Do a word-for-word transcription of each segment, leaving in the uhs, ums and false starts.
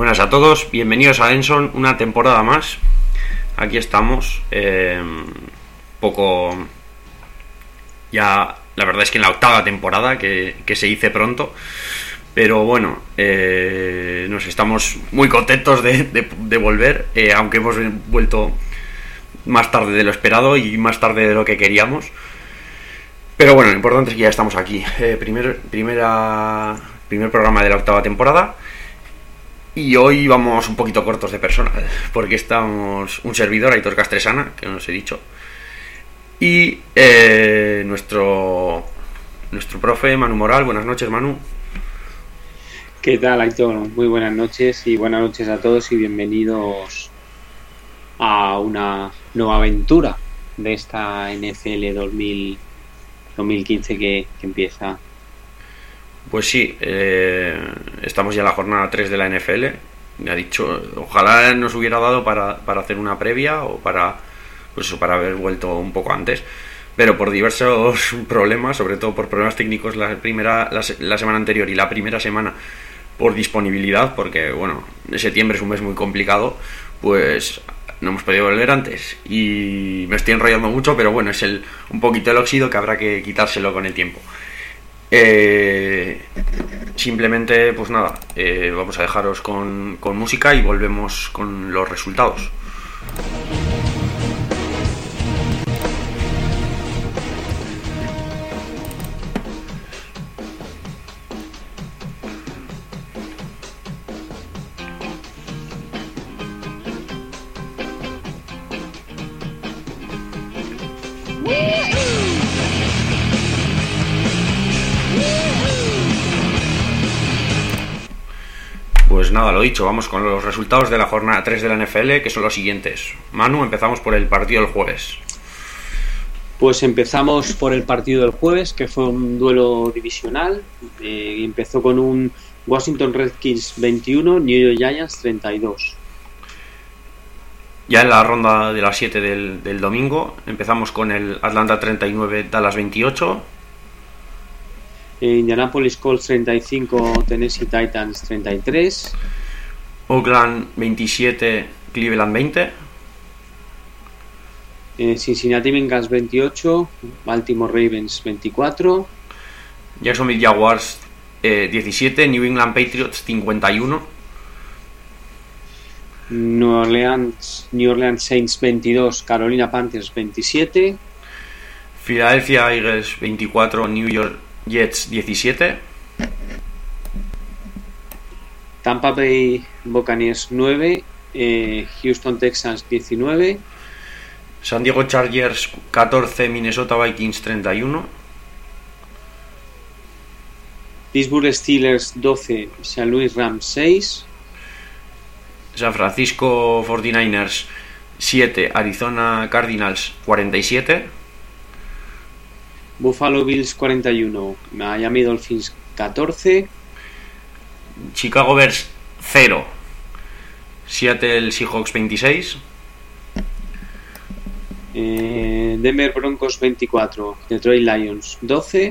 Buenas a todos, bienvenidos a Enson, una temporada más. Aquí estamos, eh, poco ya, la verdad es que en la octava temporada, que, que se dice pronto, pero bueno, eh, nos estamos muy contentos de, de, de volver, eh, aunque hemos vuelto más tarde de lo esperado y más tarde de lo que queríamos. Pero bueno, lo importante es que ya estamos aquí. Eh, primer, primera, primer programa de la octava temporada. Y hoy vamos un poquito cortos de personal, porque estamos un servidor, Aitor Castresana, que no os he dicho, y eh, nuestro nuestro profe Manu Moral. Buenas noches, Manu. ¿Qué tal, Aitor? Muy buenas noches y buenas noches a todos y bienvenidos a una nueva aventura de esta N F L dos mil quince que, que empieza. Pues sí, eh, estamos ya en la jornada tres de la N F L. Me ha dicho, ojalá nos hubiera dado para, para hacer una previa o para, pues eso, para haber vuelto un poco antes. Pero por diversos problemas, sobre todo por problemas técnicos la primera la, la semana anterior y la primera semana por disponibilidad, porque bueno, septiembre es un mes muy complicado, pues no hemos podido volver antes. Y me estoy enrollando mucho, pero bueno, es el un poquito el óxido que habrá que quitárselo con el tiempo. Eh, simplemente pues nada, eh, vamos a dejaros con, con música y volvemos con los resultados. Pues nada, lo dicho, vamos con los resultados de la jornada tres de la N F L, que son los siguientes. Manu, empezamos por el partido del jueves. Pues empezamos por el partido del jueves, que fue un duelo divisional. Eh, empezó con un Washington Redskins veintiuno, New York Giants treinta y dos. Ya en la ronda de las siete del, del domingo, empezamos con el Atlanta treinta y nueve, Dallas veintiocho. Indianapolis Colts treinta y cinco, Tennessee Titans treinta y tres. Oakland veintisiete, Cleveland veinte. eh, Cincinnati Bengals veintiocho, Baltimore Ravens veinticuatro. Jacksonville Jaguars eh, diecisiete, New England Patriots cincuenta y uno. New Orleans, New Orleans Saints veintidós, Carolina Panthers veintisiete. Philadelphia Eagles veinticuatro, New York Jets diecisiete. Tampa Bay Buccaneers nueve, eh, Houston Texans diecinueve. San Diego Chargers catorce, Minnesota Vikings treinta y uno. Pittsburgh Steelers doce, Saint Louis Rams seis. San Francisco cuarenta y nueve ers siete, Arizona Cardinals cuarenta y siete. Buffalo Bills cuarenta y uno, Miami Dolphins catorce. Chicago Bears cero, Seattle Seahawks veintiséis. eh, Denver Broncos veinticuatro, Detroit Lions doce.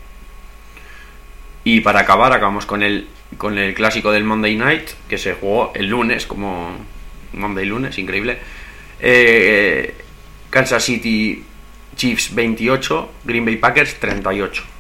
Y para acabar, acabamos con el con el clásico del Monday Night, que se jugó el lunes, como Monday lunes, increíble. eh, Kansas City Chiefs veintiocho, Green Bay Packers treinta y ocho.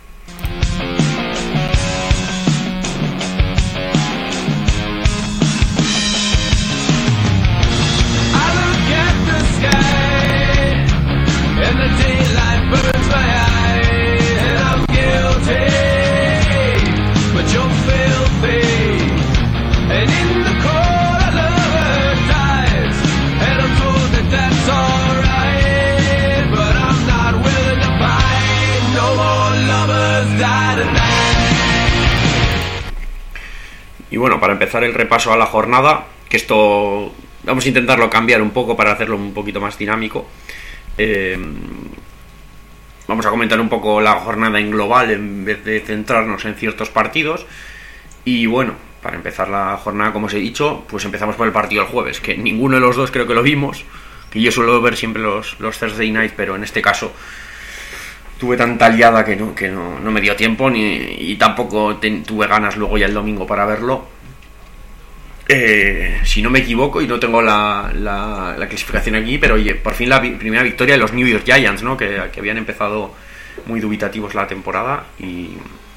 Y bueno, para empezar el repaso a la jornada, que esto vamos a intentarlo cambiar un poco para hacerlo un poquito más dinámico. Eh, vamos a comentar un poco la jornada en global en vez de centrarnos en ciertos partidos. Y bueno, para empezar la jornada, como os he dicho, pues empezamos por el partido del jueves, que ninguno de los dos creo que lo vimos, que yo suelo ver siempre los, los Thursday Night, pero en este caso tuve tanta liada que no, que no, no me dio tiempo ni, y tampoco ten, tuve ganas luego ya el domingo para verlo. eh, si no me equivoco y no tengo la, la, la clasificación aquí, pero oye, por fin la vi- primera victoria de los New York Giants, ¿no? Que, que habían empezado muy dubitativos la temporada y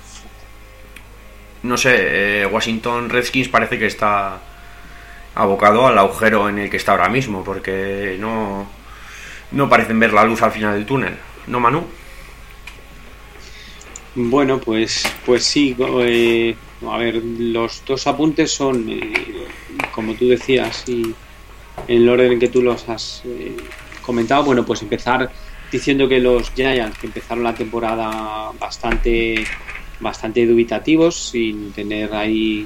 no sé, eh, Washington Redskins parece que está abocado al agujero en el que está ahora mismo, porque no, no parecen ver la luz al final del túnel, ¿no, Manu? Bueno, pues, pues sí, eh, a ver, los dos apuntes son, eh, como tú decías, y en el orden en que tú los has eh, comentado, bueno, pues empezar diciendo que los Giants, que empezaron la temporada bastante, bastante dubitativos, sin tener ahí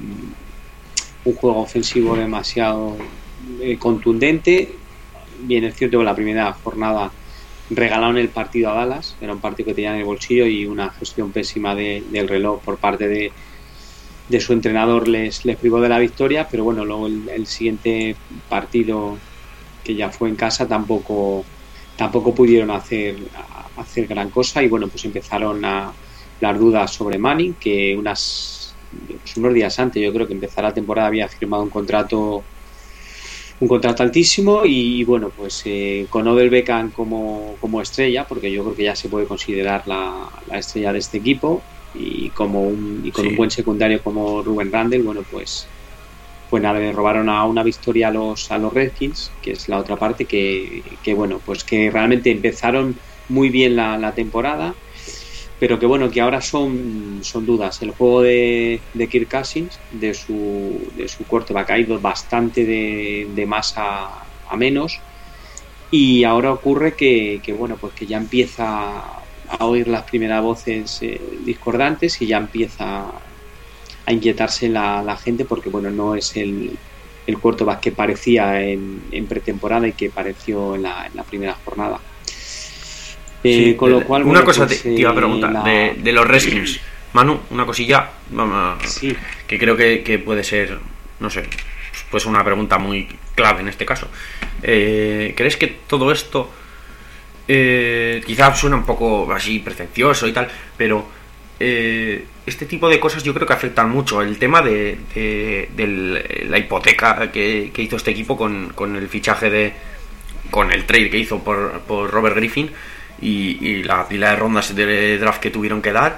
mm, un juego ofensivo demasiado eh, contundente. Bien, es cierto que la primera jornada regalaron el partido a Dallas, era un partido que tenían en el bolsillo y una gestión pésima de, del reloj por parte de, de su entrenador les, les privó de la victoria, pero bueno, luego el, el siguiente partido, que ya fue en casa, tampoco tampoco pudieron hacer hacer gran cosa y bueno, pues empezaron a las dudas sobre Manning, que unas pues unos días antes, yo creo que empezara la temporada, había firmado un contrato un contrato altísimo y bueno, pues eh, con Odell Beckham como, como estrella, porque yo creo que ya se puede considerar la, la estrella de este equipo, y como un, y con sí. un buen secundario como Ruben Randle, bueno, pues pues nada, le robaron a una victoria a los a los Redskins, que es la otra parte, que, que bueno, pues que realmente empezaron muy bien la, la temporada, pero que bueno, que ahora son son dudas. El juego de, de Kirk Cousins, de su de su quarterback, ha ido bastante de, de más a, a menos, y ahora ocurre que, que bueno, pues que ya empieza a oír las primeras voces eh, discordantes y ya empieza a inquietarse la, la gente, porque bueno, no es el, el quarterback que parecía en, en pretemporada y que pareció en la, en la primera jornada. Eh, sí, con lo cual, una bueno, cosa pues, te, te iba a preguntar la... de, de los Redskins, Manu, una cosilla, vamos, sí. que creo que, que puede ser, no sé, pues una pregunta muy clave en este caso. Eh, ¿Crees que todo esto eh, quizás suena un poco así pretencioso y tal, pero eh, este tipo de cosas yo creo que afectan mucho? El tema de, de, de la hipoteca que, que hizo este equipo con, con el fichaje de, con el trade que hizo por, por Robert Griffin y, y la pila de rondas de draft que tuvieron que dar.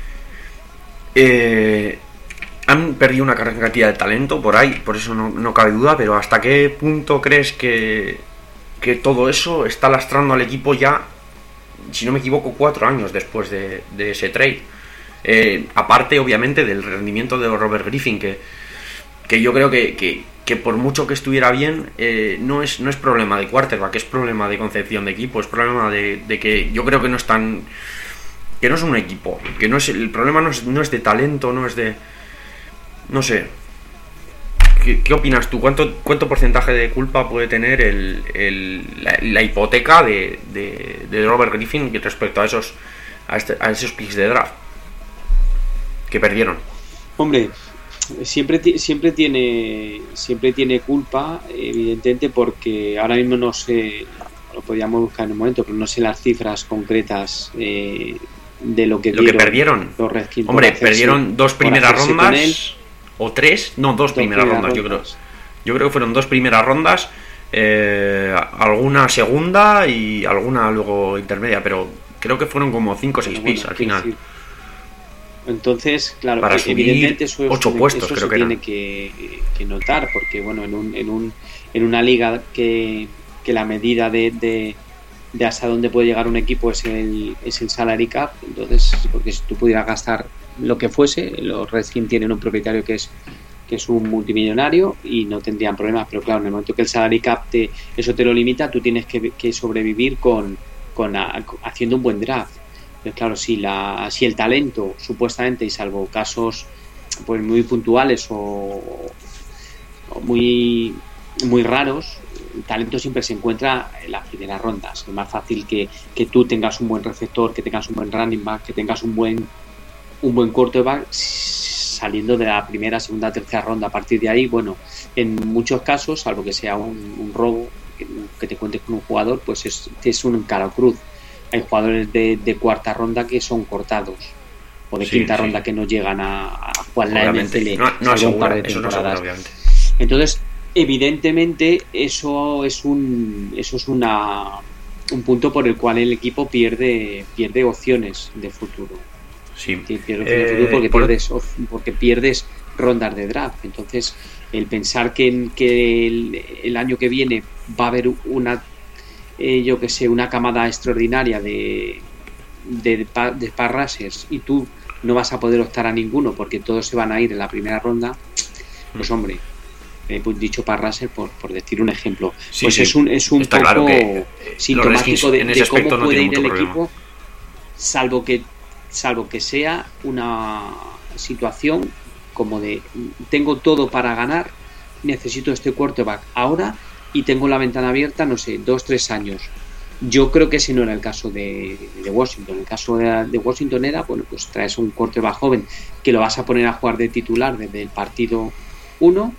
Eh, han perdido una gran cantidad de talento por ahí, por eso no, no cabe duda, pero ¿hasta qué punto crees que, que todo eso está lastrando al equipo ya, si no me equivoco, cuatro años después de, de ese trade? Eh, aparte, obviamente, del rendimiento de Robert Griffin, que, que yo creo que, que, que por mucho que estuviera bien, eh, no es no es problema de quarterback, es problema de concepción de equipo, es problema de, de que yo creo que no están, que no es un equipo, que no es el problema, no es, no es de talento, no es de, no sé. ¿Qué, qué opinas tú? ¿Cuánto cuánto porcentaje de culpa puede tener el, el la, la hipoteca de, de, de Robert Griffin respecto a esos a, este, a esos picks de draft que perdieron? Hombre, siempre siempre tiene siempre tiene culpa, evidentemente, porque ahora mismo no sé, lo podríamos buscar en un momento, pero no sé las cifras concretas eh, de lo que, lo que perdieron. Los Redskins. Hombre, perdieron dos primeras rondas o tres, no, dos, dos primeras, primeras rondas, rondas, yo creo. Yo creo que fueron dos primeras rondas, eh, alguna segunda y alguna luego intermedia, pero creo que fueron como cinco o seis picks al final. Decir. Entonces, claro, para evidentemente subir eso, ocho eso, puestos, eso creo se que tiene que, que notar, porque bueno, en un, en un en una liga que, que la medida de, de, de hasta dónde puede llegar un equipo es el es el salary cap, entonces, porque si tú pudieras gastar lo que fuese, los Redskins tienen un propietario que es que es un multimillonario y no tendrían problemas, pero claro, en el momento que el salary cap te, eso te lo limita, tú tienes que, que sobrevivir con, con a, haciendo un buen draft. Pero claro, si la si el talento, supuestamente, y salvo casos pues muy puntuales o, o muy muy raros, el talento siempre se encuentra en las primeras rondas. Es más fácil que, que tú tengas un buen receptor, que tengas un buen running back, que tengas un buen un buen quarterback saliendo de la primera, segunda, tercera ronda. A partir de ahí, bueno, en muchos casos, salvo que sea un, un robo, que, que te cuentes con un jugador, pues es, es un cara cruz. Hay jugadores de, de cuarta ronda que son cortados, o de sí, quinta sí. ronda que no llegan a, a jugar la N F L. No, no asegura, eso no asegura, obviamente. Entonces, evidentemente, eso es un eso es una un punto por el cual el equipo pierde pierde opciones de futuro. Sí. Pierde opciones de futuro porque, por... pierdes, porque pierdes rondas de draft. Entonces, el pensar que, que el, el año que viene va a haber una, eh, yo que sé, una camada extraordinaria de de, de pass rushers y tú no vas a poder optar a ninguno porque todos se van a ir en la primera ronda, pues hombre, eh, pues dicho pass rusher por, por decir un ejemplo, sí, pues sí. es un es un Está poco claro que sintomático de, de cómo no puede ir el problema. equipo, salvo que salvo que sea una situación como de tengo todo para ganar, necesito este quarterback ahora y tengo la ventana abierta, no sé, dos, tres años. Yo creo que ese no era el caso de, de Washington. El caso de, de Washington era, bueno, pues traes un quarterback joven que lo vas a poner a jugar de titular desde el partido uno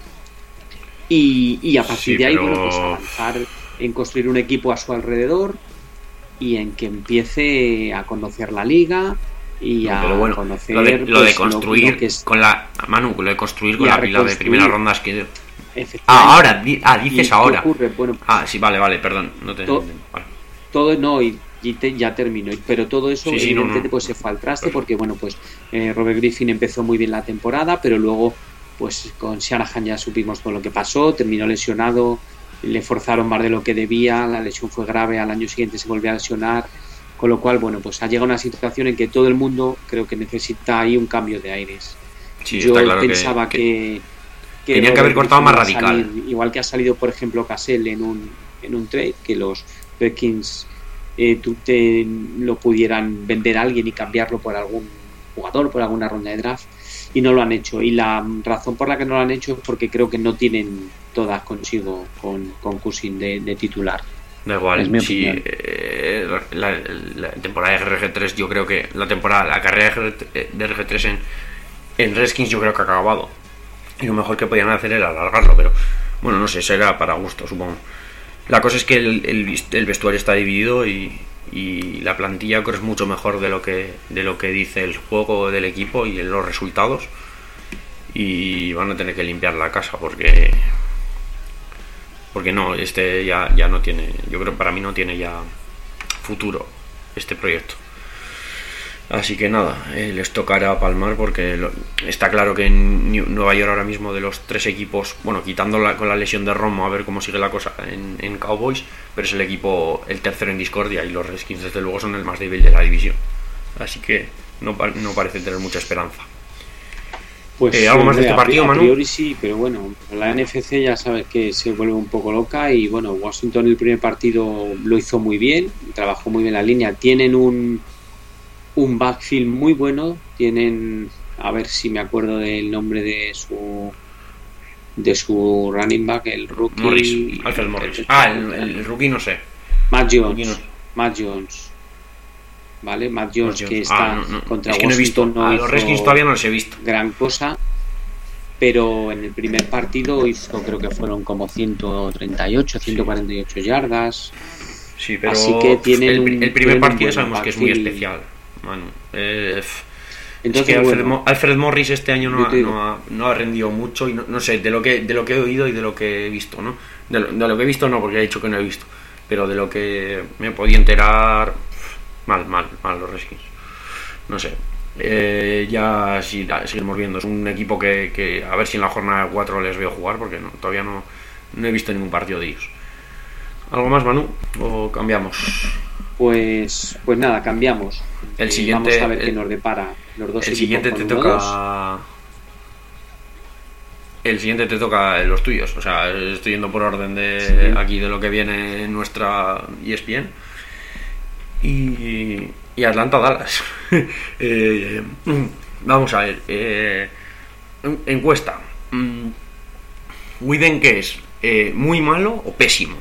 y, y a partir sí, de ahí, pero... bueno, pues avanzar en construir un equipo a su alrededor y en que empiece a conocer la liga y no, a pero bueno, conocer lo de, lo pues, de construir lo, lo que es, con la Manu, lo de construir con la pila de primera ronda es que ah, ahora di, ah, dices ahora ocurre? Bueno, pues, ah, sí, vale, vale, perdón, no te to, vale. todo no y, y te, ya termino, pero todo eso sí, sí, evidentemente no, no. pues se fue al traste porque bueno, pues eh, Robert Griffin empezó muy bien la temporada, pero luego pues con Shanahan ya supimos todo lo que pasó, terminó lesionado, le forzaron más de lo que debía, la lesión fue grave, al año siguiente se volvió a lesionar, con lo cual bueno, pues ha llegado una situación en que todo el mundo creo que necesita ahí un cambio de aires. Sí, yo claro pensaba que, que, que tenían que haber cortado más radical, salir, igual que ha salido por ejemplo Cassell en un en un trade, que los Redskins eh, tú te lo pudieran vender a alguien y cambiarlo por algún jugador, por alguna ronda de draft, y no lo han hecho, y la razón por la que no lo han hecho es porque creo que no tienen todas consigo con, con Cousin de, de titular. Da igual, sí, eh, la, la temporada de R G tres, yo creo que la temporada, la carrera de R G tres en, en Redskins yo creo que ha acabado, y lo mejor que podían hacer era alargarlo, pero bueno, no sé, será para gusto, supongo. La cosa es que el, el, el vestuario está dividido y, y la plantilla creo es mucho mejor de lo que de lo que dice el juego del equipo y los resultados, y van a tener que limpiar la casa porque porque no, este ya, ya no tiene, yo creo que para mí no tiene ya futuro este proyecto. Así que nada, eh, les tocará palmar porque lo, está claro que en New, Nueva York ahora mismo de los tres equipos, bueno, quitando la, con la lesión de Romo a ver cómo sigue la cosa en, en Cowboys, pero es el equipo el tercero en discordia y los Redskins desde luego son el más débil de la división. Así que no, no parece tener mucha esperanza. Pues eh, ¿Algo más de este partido, Manu? A priori sí, pero bueno, la N F C ya sabes que se vuelve un poco loca y bueno, Washington el primer partido lo hizo muy bien, trabajó muy bien la línea, tienen un un backfield muy bueno, tienen, a ver si me acuerdo del nombre de su de su running back, el rookie Morris, Alfred Morris. Ah, el, el rookie no sé. Matt Jones, no. Matt Jones. ¿Vale? Matt Jones, Matt Jones. que está ah, no, no. contra es que Washington. No he visto. A los Redskins todavía no los he visto. Gran cosa, pero en el primer partido hizo, creo que fueron como ciento treinta y ocho, ciento cuarenta y ocho sí. yardas. Sí, pero así que tienen el, un, el primer partido backfield. sabemos que es muy especial. Bueno, eh, Entonces, es que Alfred, bueno, Alfred Morris este año no ha, no, ha, no ha rendido mucho y no, no sé, de lo que de lo que he oído y de lo que he visto, ¿no? De lo, de lo que he visto no, porque he dicho que no he visto, pero de lo que me he podido enterar, mal, mal, mal los Redskins. No sé, eh, ya sí, seguimos viendo. Es un equipo que, que a ver si en la jornada cuatro les veo jugar, porque no, todavía no, no he visto ningún partido de ellos. ¿Algo más, Manu? ¿O cambiamos? Pues, pues nada, cambiamos. El siguiente, vamos a ver el, qué nos depara los dos. El siguiente te toca. Dos. El siguiente te toca los tuyos. O sea, estoy yendo por orden de sí. aquí de lo que viene en nuestra E S P N. Y, y Atlanta Dallas. eh, vamos a ver. Eh, encuesta. Widen, ¿qué es? Eh, ¿Muy malo o pésimo?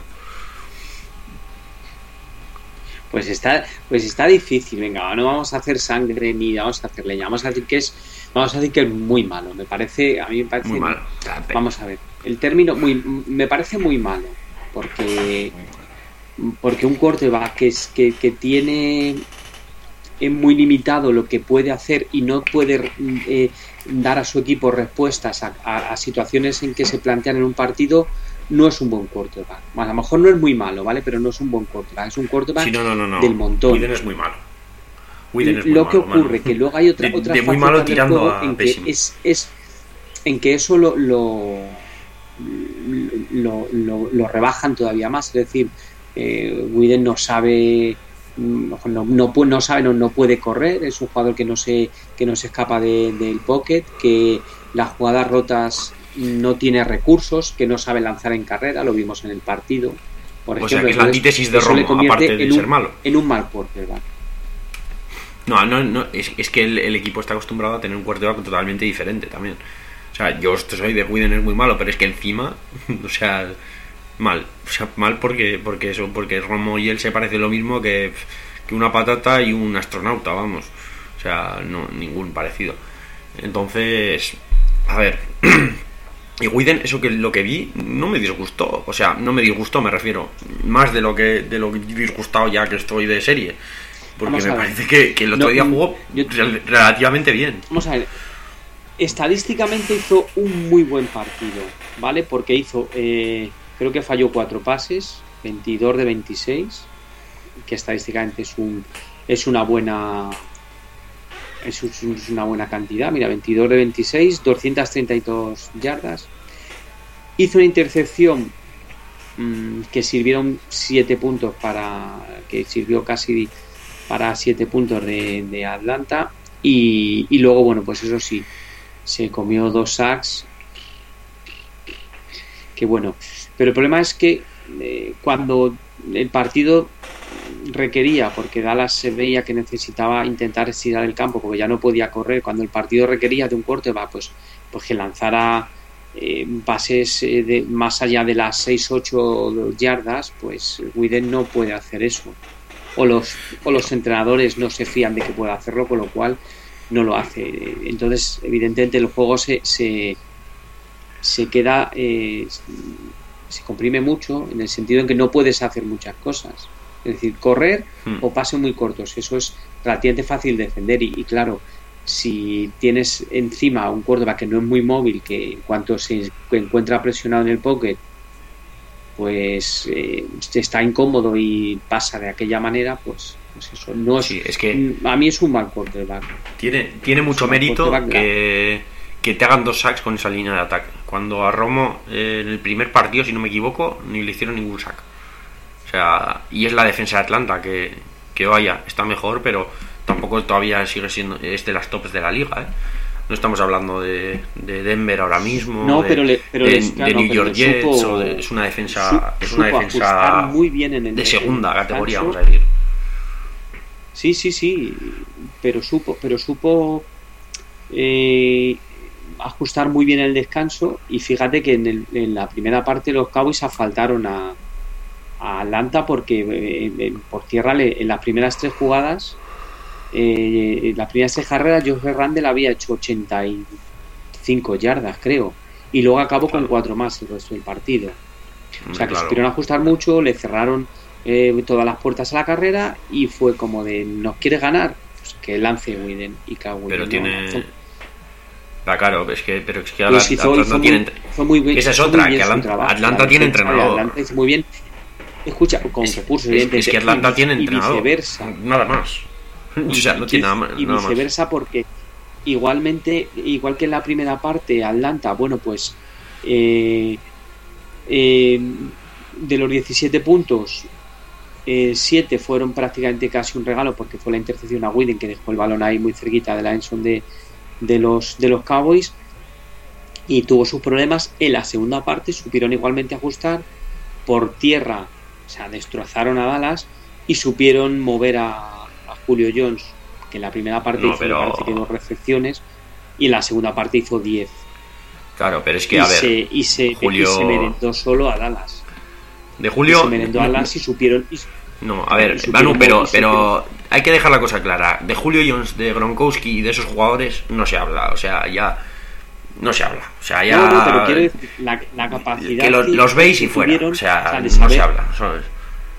Pues está, pues está difícil, venga, no vamos a hacer sangre ni vamos a hacer leña, vamos a decir que es, vamos a decir que es muy malo, me parece, a mí me parece, muy malo. Vamos a ver, el término muy, me parece muy malo, porque, porque un quarterback que es, que, que tiene, es muy limitado lo que puede hacer y no puede eh, dar a su equipo respuestas a, a, a situaciones en que se plantean en un partido, no es un buen quarterback. Bueno, a lo mejor no es muy malo, ¿vale? Pero no es un buen quarterback, es un quarterback sí, no, no, no, no. del montón. Widen es muy malo. Widen es muy lo malo, que ocurre mano. que luego hay otra de, otra de muy malo tirando a en que pésimo. es, es en que eso lo lo, lo, lo, lo rebajan todavía más, es decir, eh, Widen no sabe no, no, no, no sabe no, no puede correr, es un jugador que no se que no se escapa de, del pocket, que las jugadas rotas no tiene recursos, que no sabe lanzar en carrera, lo vimos en el partido, por o ejemplo. sea que es la antítesis de Romo, aparte de un, ser malo en un mal quarterback. no, no, no es, es que el, el equipo está acostumbrado a tener un quarterback totalmente diferente también. O sea, yo soy de Widen es muy malo, pero es que encima, o sea, mal, o sea, mal porque porque eso, porque Romo y él se parecen lo mismo que, que una patata y un astronauta, vamos. O sea, no, ningún parecido. Entonces, a ver, y Widen, eso que lo que vi, no me disgustó, o sea, no me disgustó, me refiero, más de lo que de lo que disgustado ya que estoy de serie, porque me parece que, que el otro no, día jugó yo, relativamente bien. Vamos a ver, estadísticamente hizo un muy buen partido, ¿vale? Porque hizo, eh, creo que falló cuatro pases, veintidós de veintiséis, que estadísticamente es un es una buena es una buena cantidad. Mira, veintidós de veintiséis, doscientas treinta y dos yardas. Hizo una intercepción mmm, que sirvieron siete puntos para que sirvió casi para siete puntos de, de Atlanta y, y luego, bueno, pues eso sí, se comió dos sacks, que bueno, pero el problema es que eh, cuando el partido requería, porque Dallas se veía que necesitaba intentar estirar el campo porque ya no podía correr, cuando el partido requería de un quarterback, pues, pues que lanzara eh, pases eh, de, más allá de las seis ocho yardas, pues Widen no puede hacer eso, o los, o los entrenadores no se fían de que pueda hacerlo, con lo cual no lo hace. Entonces evidentemente el juego se se, se queda eh, se comprime mucho, en el sentido en que no puedes hacer muchas cosas, es decir, correr hmm. o pases muy cortos, eso es relativamente fácil de defender y, y claro, si tienes encima un quarterback que no es muy móvil, que en cuanto se encuentra presionado en el pocket pues eh, está incómodo y pasa de aquella manera, pues, pues eso no es, sí, es que a mí es un mal quarterback. Tiene, tiene mucho mérito que, que te hagan dos sacks con esa línea de ataque. Cuando a Romo eh, en el primer partido, si no me equivoco, ni le hicieron ningún sack. O sea, y es la defensa de Atlanta que, que vaya, está mejor, pero tampoco todavía sigue siendo, es de las tops de la liga, ¿eh? No estamos hablando de, de Denver ahora mismo, no, de, pero le, pero de, les, claro, de New pero York Jets, supo, o de, es una defensa, supo, es una defensa muy bien en el, de segunda en el categoría, descanso. vamos a decir. Sí, sí, sí, pero supo, pero supo eh, ajustar muy bien el descanso, y fíjate que en, el, en la primera parte los Cowboys asfaltaron a, a Atlanta porque eh, eh, por tierra le, en las primeras tres jugadas, eh, las primeras tres carreras Josh Randle había hecho ochenta y cinco yardas, creo, y luego acabó claro. con cuatro más el resto del partido. O sea que claro. se supieron ajustar mucho, le cerraron eh, todas las puertas a la carrera y fue como de, ¿nos quieres ganar? Pues que lance Widen y que Widen pero no, tiene no, ah, claro, es que pero es que Atlanta, hizo, Atlanta no tiene fue muy bien, esa es otra, que Atlanta, trabajo, Atlanta tiene entrenador. Atlanta hizo muy bien. Escucha, con es, recursos, es, es que Atlanta y, tiene entrenador. Y viceversa. Nada más. O sea, no tiene nada más. Y viceversa más. Porque igualmente, igual que en la primera parte, Atlanta, bueno, pues eh, eh, de los diecisiete puntos, eh, siete fueron prácticamente casi un regalo, porque fue la intercepción a Widen que dejó el balón ahí muy cerquita de la endzone de, de los de los Cowboys, y tuvo sus problemas. En la segunda parte supieron igualmente ajustar por tierra, o sea, destrozaron a Dallas y supieron mover a, a Julio Jones, que en la primera parte no, hizo pero... me parece que dos recepciones y en la segunda parte hizo diez. Claro, pero es que y a ver, se, y, se, Julio... y se merendó solo a Dallas. De Julio y se merendó a Dallas y supieron. Y... No, a ver, Manu, pero, pero hay que dejar la cosa clara. De Julio Jones, de Gronkowski y de esos jugadores no se habla, o sea, ya. No se habla, o sea, ya. No, no, pero quiero decir, la, la capacidad. Que lo, que los veis y fuera, o sea, o sea no saber, se habla, ¿sabes?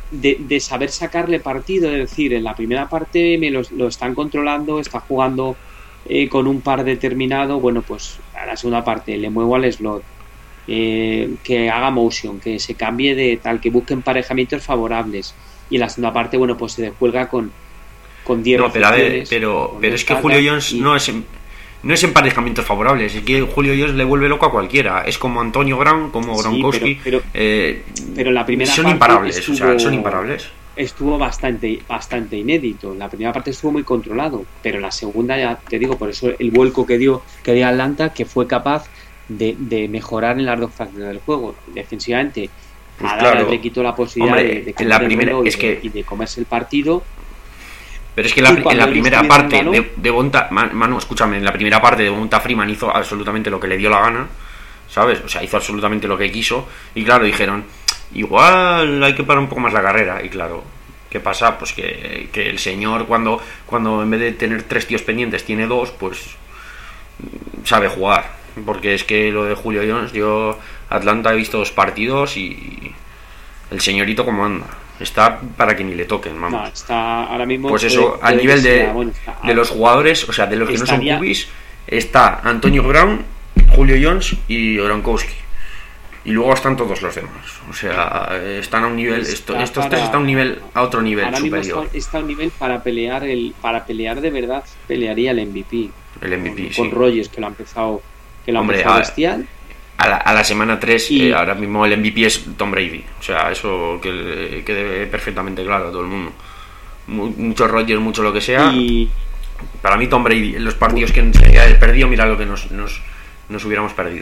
de, de saber sacarle partido, es decir, en la primera parte me lo, lo están controlando, está jugando eh, con un par determinado, bueno, pues a la segunda parte le muevo al slot, eh, que haga motion, que se cambie de tal, que busque emparejamientos favorables, y en la segunda parte, bueno, pues se descuelga con con diez no, pero a ver, pero, pero es que Julio Jones y... no es en, no es emparejamientos favorables, es que Julio Jones le vuelve loco a cualquiera, es como Antonio Brown, como Gronkowski, sí, pero, pero, eh, pero la primera son parte imparables, estuvo, o sea, son imparables. Estuvo bastante, bastante inédito. La primera parte estuvo muy controlado, pero la segunda, ya te digo, por eso el vuelco que dio, que dio Atlanta, que fue capaz de, de mejorar en las dos fases del juego. Defensivamente, pues a claro, Dallas le quitó la posibilidad hombre, de, de, en la primera, y, es de, que, y de comerse el partido. Pero es que la, en la primera parte de, de Bonta, Manu, escúchame, en la primera parte de Bonta Freeman hizo absolutamente lo que le dio la gana, ¿sabes? O sea, hizo absolutamente lo que quiso. Y claro, dijeron, igual hay que parar un poco más la carrera. Y claro, ¿qué pasa? Pues que, que el señor cuando, cuando en vez de tener tres tíos pendientes tiene dos, pues sabe jugar. Porque es que lo de Julio Jones, yo Atlanta he visto dos partidos y el señorito como anda. Está para que ni le toquen, vamos. No, está ahora mismo. Pues eso, puede, a nivel de, sea, bueno, está, de los jugadores, o sea, de los que estaría... no son cubis, está Antonio Brown, Julio Jones y Gronkowski. Y luego están todos los demás. O sea, están a un nivel. Esto, estos para, tres están a un nivel, a otro nivel ahora superior. Mismo está, está a un nivel para pelear el, para pelear de verdad, pelearía el M V P. El M V P, con, sí. Con Rodgers, que lo ha empezado, que lo ha Hombre, empezado a, bestial. A la, a la semana tres, y... eh, ahora mismo el M V P es Tom Brady. O sea, eso que quede perfectamente claro a todo el mundo. Mucho Rodgers, mucho lo que sea. Y... Para mí, Tom Brady, en los partidos que se haya perdido, mira lo que nos, nos, nos hubiéramos perdido.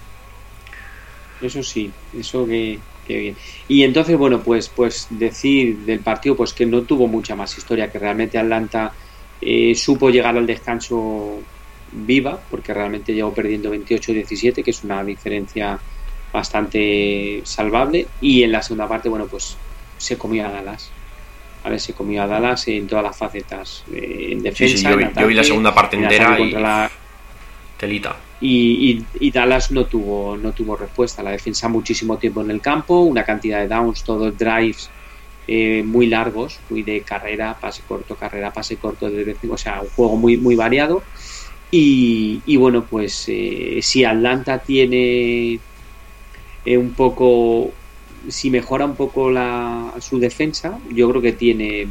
Eso sí, eso que, que bien. Y entonces, bueno, pues, pues decir del partido, pues que no tuvo mucha más historia, que realmente Atlanta eh, supo llegar al descanso viva, porque realmente llegó perdiendo veintiocho diecisiete, que es una diferencia bastante salvable, y en la segunda parte, bueno, pues se comió a Dallas. A ver, se comió a Dallas en todas las facetas, eh, en defensa, sí, sí, yo, vi, en ataque, yo vi la segunda parte entera y la... telita. Y, y, y Dallas no tuvo no tuvo respuesta. La defensa muchísimo tiempo en el campo, una cantidad de downs, todos drives eh, muy largos, muy de carrera, pase corto, carrera, pase corto, de, o sea, un juego muy muy variado. Y, y bueno, pues eh, si Atlanta tiene eh, un poco, si mejora un poco la, su defensa, yo creo que tiene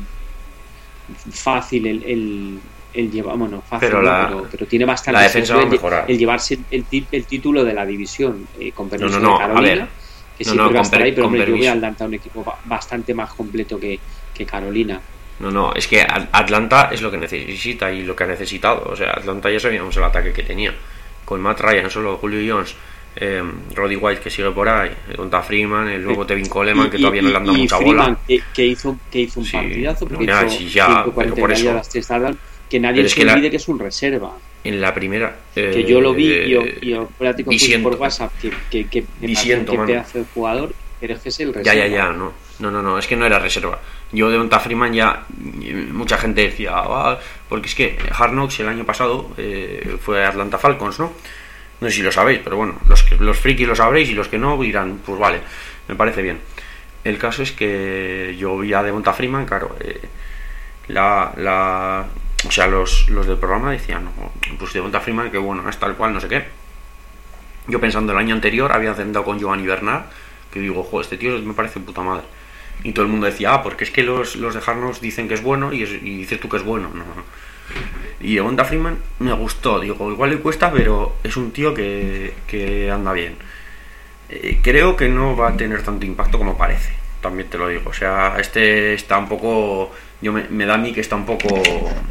fácil el, el, el llevar, bueno, fácil, pero, la, pero, pero tiene bastante la defensa va a mejorar. El, el llevarse el, el título de la división, eh, con permiso no, no, no, de Carolina, a ver, que no, siempre no, va a estar ahí, pero hombre, permiso. yo veo a Atlanta un equipo bastante más completo que, que Carolina. No, no, es que Atlanta es lo que necesita y lo que ha necesitado. O sea, Atlanta ya sabíamos el ataque que tenía. Con Matt Ryan, solo Julio Jones, eh, Roddy White que sigue por ahí, Donta Freeman, el nuevo Tevin Coleman, que todavía no le han dado mucha Freeman, bola. Que, que hizo, que hizo un sí, partidazo, porque no, ya, hizo sí, ya, pero por eso. Yardas, que nadie se olvide la, que es un reserva. En la primera. Eh, que yo lo vi y yo, yo platico por disiento, WhatsApp que, que, que me disiento, parece que pedazo de jugador, pero es que es el reserva. Ya, ya, ya, no. No, no, no, es que no era reserva. Yo de Donta Freeman ya, mucha gente decía, ah, porque es que Hard Knocks el año pasado eh, fue Atlanta Falcons, ¿no? No sé si lo sabéis, pero bueno, los, los frikis lo sabréis y los que no dirán, pues vale, me parece bien. El caso es que yo vi a Devonta Freeman, claro, eh, la, la, o sea, los, los del programa decían, no, pues Devonta Freeman, que bueno, es tal cual, no sé qué. Yo pensando el año anterior había sentado con Giovanni Bernard, que digo, joder, este tío me parece puta madre. Y todo el mundo decía, ah, porque es que los, los de Harnos dicen que es bueno y, es, y dices tú que es bueno. No, no. Y Devonta Freeman me gustó, digo, igual le cuesta, pero es un tío que, que anda bien. Eh, creo que no va a tener tanto impacto como parece, también te lo digo. O sea, este está un poco, yo me, me da a mí que está un poco,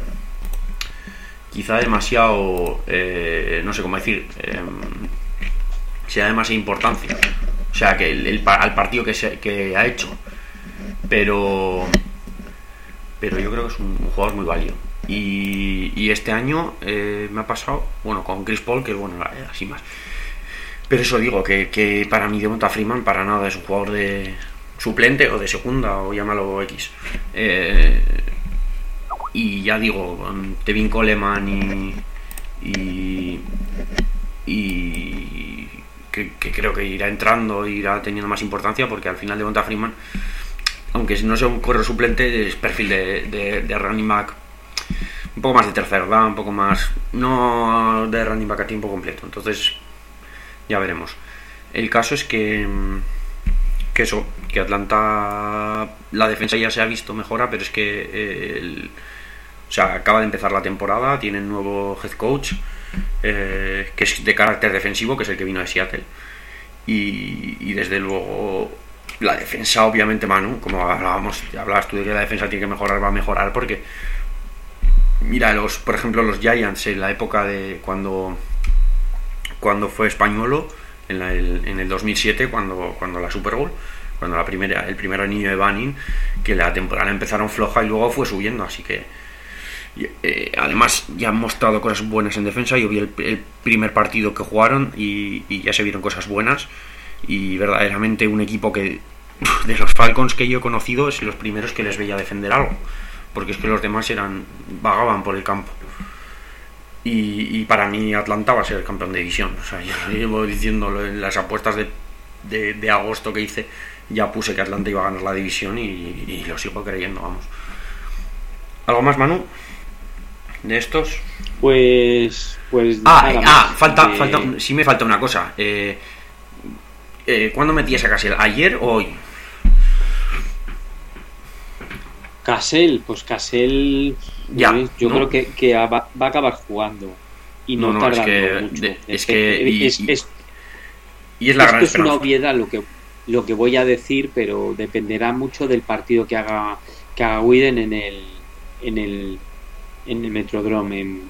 quizá demasiado, eh, no sé cómo decir, eh, se da demasiada importancia. O sea, que el, el, al partido que, se, que ha hecho. Pero pero yo creo que es un, un jugador muy válido. Y, y este año eh, me ha pasado, bueno, con Chris Paul, que bueno, así más. Pero eso digo, que, que para mí Devonta Freeman para nada es un jugador de suplente o de segunda, o llámalo X. Eh, y ya digo, con Tevin Coleman y... y, y Que, que creo que irá entrando, irá teniendo más importancia, porque al final Devonta Freeman aunque no sea un corredor suplente, es perfil de, de, de running back, un poco más de tercer down, un poco más, no de running back a tiempo completo. Entonces ya veremos. El caso es que que eso, que Atlanta, la defensa ya se ha visto mejora, pero es que eh, el, o sea, acaba de empezar la temporada, tienen nuevo head coach, eh, que es de carácter defensivo, que es el que vino de Seattle, y, y desde luego la defensa, obviamente, Manu, como hablábamos, hablabas tú de que la defensa tiene que mejorar, va a mejorar, porque mira, los, por ejemplo, los Giants en la época de cuando cuando fue Españolo, en, la, el, en el dos mil siete, cuando, cuando la Super Bowl, cuando la primera, el primer anillo de Banning, que la temporada empezaron floja y luego fue subiendo, así que eh, además ya han mostrado cosas buenas en defensa. Yo vi el, el primer partido que jugaron y, y ya se vieron cosas buenas, y verdaderamente un equipo que de los Falcons que yo he conocido es los primeros que les veía defender algo, porque es que los demás eran vagaban por el campo. Y, y para mí Atlanta va a ser el campeón de división. O sea, yo llevo diciéndolo en las apuestas de, de, de agosto que hice, ya puse que Atlanta iba a ganar la división y, y lo sigo creyendo, vamos. ¿Algo más, Manu? ¿De estos? Pues... pues ah, ah falta, de... falta, sí me falta una cosa. Eh, eh, ¿Cuándo metías a Cassell? ¿Ayer o hoy? Cassell, pues Cassell... Ya, yo ¿no? creo que, que va, va a acabar jugando y no, no, no tardando es que, mucho. De, es es que y, es, es, y es la gran es esperanza. una obviedad lo que lo que voy a decir, pero dependerá mucho del partido que haga que haga Widen en el en el en el Metrodrome en,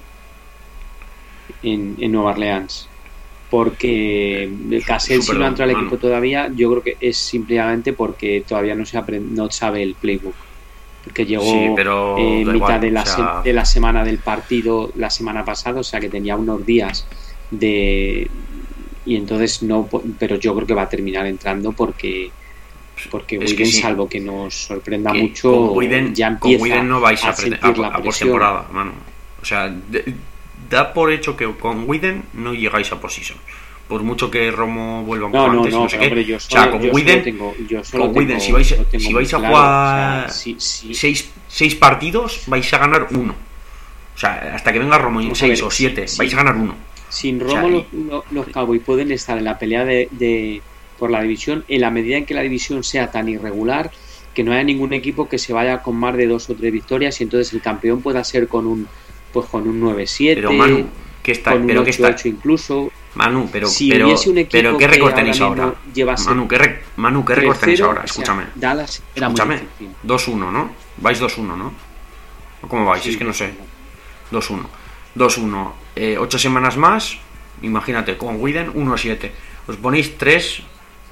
en, en Nueva Orleans, porque el Cassell, si no entra al equipo todavía, yo creo que es simplemente porque todavía no se aprende, no sabe el playbook, que llegó sí, pero eh, mitad igual, de, la o sea... se- de la semana del partido la semana pasada, o sea que tenía unos días de y entonces no, pero yo creo que va a terminar entrando porque porque es Widen, que sí, salvo que nos sorprenda que mucho, con Widen, ya empieza con Widen no vais a, a a, sentir la a, a presión. postemporada, mano. O sea, de, da por hecho que con Widen no llegáis a position. Por mucho que Romo vuelva un No, poco no, antes, no, no sé pero, qué. hombre, yo O sea, solo, con yo Widen, solo tengo, yo solo con Widen, tengo, si vais, lo tengo si vais a muy jugar claro, o sea, sí, sí. Seis, seis partidos, vais a ganar uno. O sea, hasta que venga Romo en Vamos a seis ver, o siete, sí, vais sí. a ganar uno. Sin O sea, Romo, y- los, los, los Cowboys pueden estar en la pelea de, de por la división en la medida en que la división sea tan irregular que no haya ningún equipo que se vaya con más de dos o tres victorias y entonces el campeón pueda ser con un pues con un nueve siete, Pero Manu, ¿qué está? con un Pero qué ocho está? ocho incluso. Manu, pero Si pero, hubiese un equipo pero ¿qué que récord ahora tenéis mismo ahora? llevase Manu, ¿qué, re- Manu, ¿qué récord tenéis tres cero, ahora? o sea, Escúchame. Dallas era muy Escúchame. difícil. dos uno, ¿no? Vais dos uno, ¿no? ¿O cómo vais? Sí, Es que no sé. dos uno. dos uno. Eh, ocho semanas más. Imagínate, con Widen uno siete. Os ponéis tres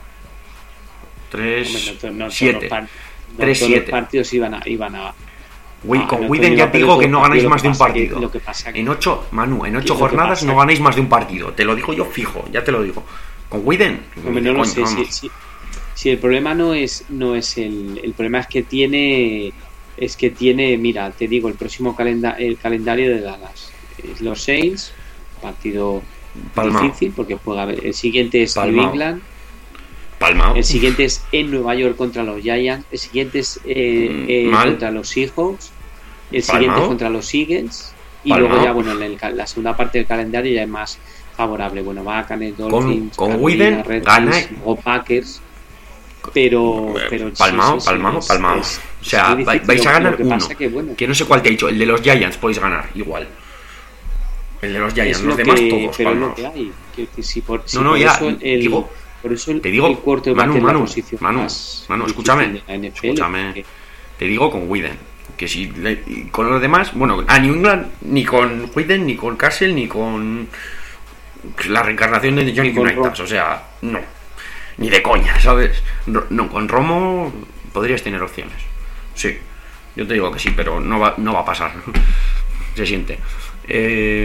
Hombre, tres no to- no todos siete. los par- no tres todos los siete. partidos iban a iban a Wi- Ah, con no, Widen Antonio, ya no, te pero digo todo que el no ganáis partido, más de un lo que pasa que- partido. lo que pasa que- En ocho, Manu, en ocho lo que jornadas pasa no que- ganáis más de un partido. Te lo digo yo fijo, ya te lo digo. Con Widen, Hombre, ni no de lo coña, sé, si, vamos. si- si el problema no es no es el el problema es que tiene es que tiene, mira, te digo, el próximo calenda, el calendario de Dallas es los Saints, partido Palmao. difícil porque juega, el siguiente es New Palmao. England, Palmao. el siguiente es en Nueva York contra los Giants, el siguiente es eh, Mm, eh, mal. contra los Seahawks, el Palmao. siguiente es contra los Eagles y Palmao. luego ya, bueno, en el ca- la segunda parte del calendario ya es más favorable. Bueno, Buccaneers, Dolphins, con Carolina, Widen Redskins, gana- luego Packers, pero, pero Palmao, sí, sí, sí, Palmao, es- Palmao. es- O sea, es muy vai- difícil. vais a Lo- ganar lo que uno. pasa que, bueno, Que no sé cuál te he dicho. El de los Giants podéis ganar, igual. El de los Giants, es los lo demás que, todos. pero es lo palmaos. que hay. Que, que si por, si No, no, por ya, eso el, digo- por eso el, te digo, el quarterback Manu, es la Manu, posición Manu, más Manu, difícil escúchame, de la N F L, escúchame. porque- Te digo con Widen. Que si le- y con los demás, bueno, a New England ni con Widen, ni con Castle, ni con la reencarnación de Johnny Ni con Unitas. O sea, no. Ni de coña, ¿sabes? Ro- No, con Romo podrías tener opciones. Sí, yo te digo que sí, pero no va, no va a pasar. Se siente. Eh,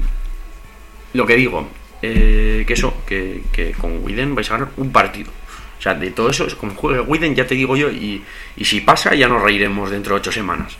lo que digo, eh, que eso, que, que con Widen vais a ganar un partido. O sea, de todo eso, con juego de Widen ya te digo yo, y, y si pasa ya nos reiremos dentro de ocho semanas.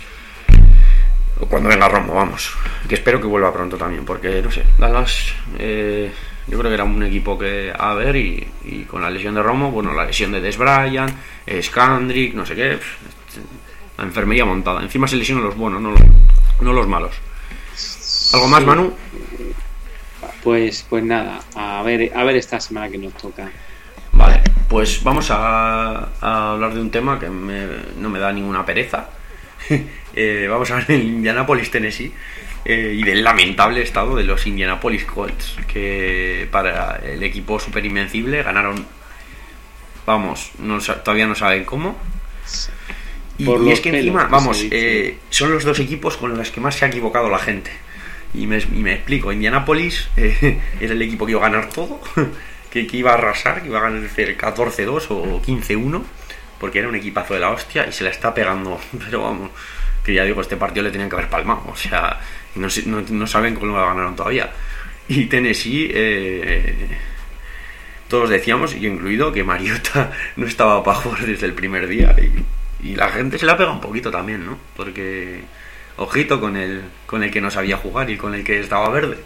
O cuando venga Romo, vamos. Que espero que vuelva pronto también, porque no sé, Dallas, eh, Yo creo que era un equipo que a ver y, y con la lesión de Romo, bueno, la lesión de Des Bryant, Skandrick, no sé qué, la enfermería montada. Encima se lesionan los buenos, no los, no los malos. ¿Algo más, Manu? Pues, pues nada, a ver, a ver esta semana que nos toca. Vale, pues vamos a, a hablar de un tema que me, no me da ninguna pereza. eh, vamos a ver el Indianapolis, Tennessee, eh, y del lamentable estado de los Indianapolis Colts, que para el equipo super invencible ganaron, vamos, no, todavía no saben cómo. Y, y es que encima, pelos, vamos, eh, son los dos equipos con los que más se ha equivocado la gente. Y me, y me explico, Indianapolis eh, era el equipo que iba a ganar todo, que, que iba a arrasar, que iba a ganar el catorce dos o quince uno, porque era un equipazo de la hostia y se la está pegando. Pero vamos, que ya digo, este partido le tenían que haber palmado, o sea, no, no, no saben cómo lo ganaron todavía. Y Tennessee, eh, todos decíamos, y yo incluido, que Mariota no estaba para jugar desde el primer día, y, y la gente se la pega un poquito también, ¿no? Porque ojito con el con el que no sabía jugar y con el que estaba verde.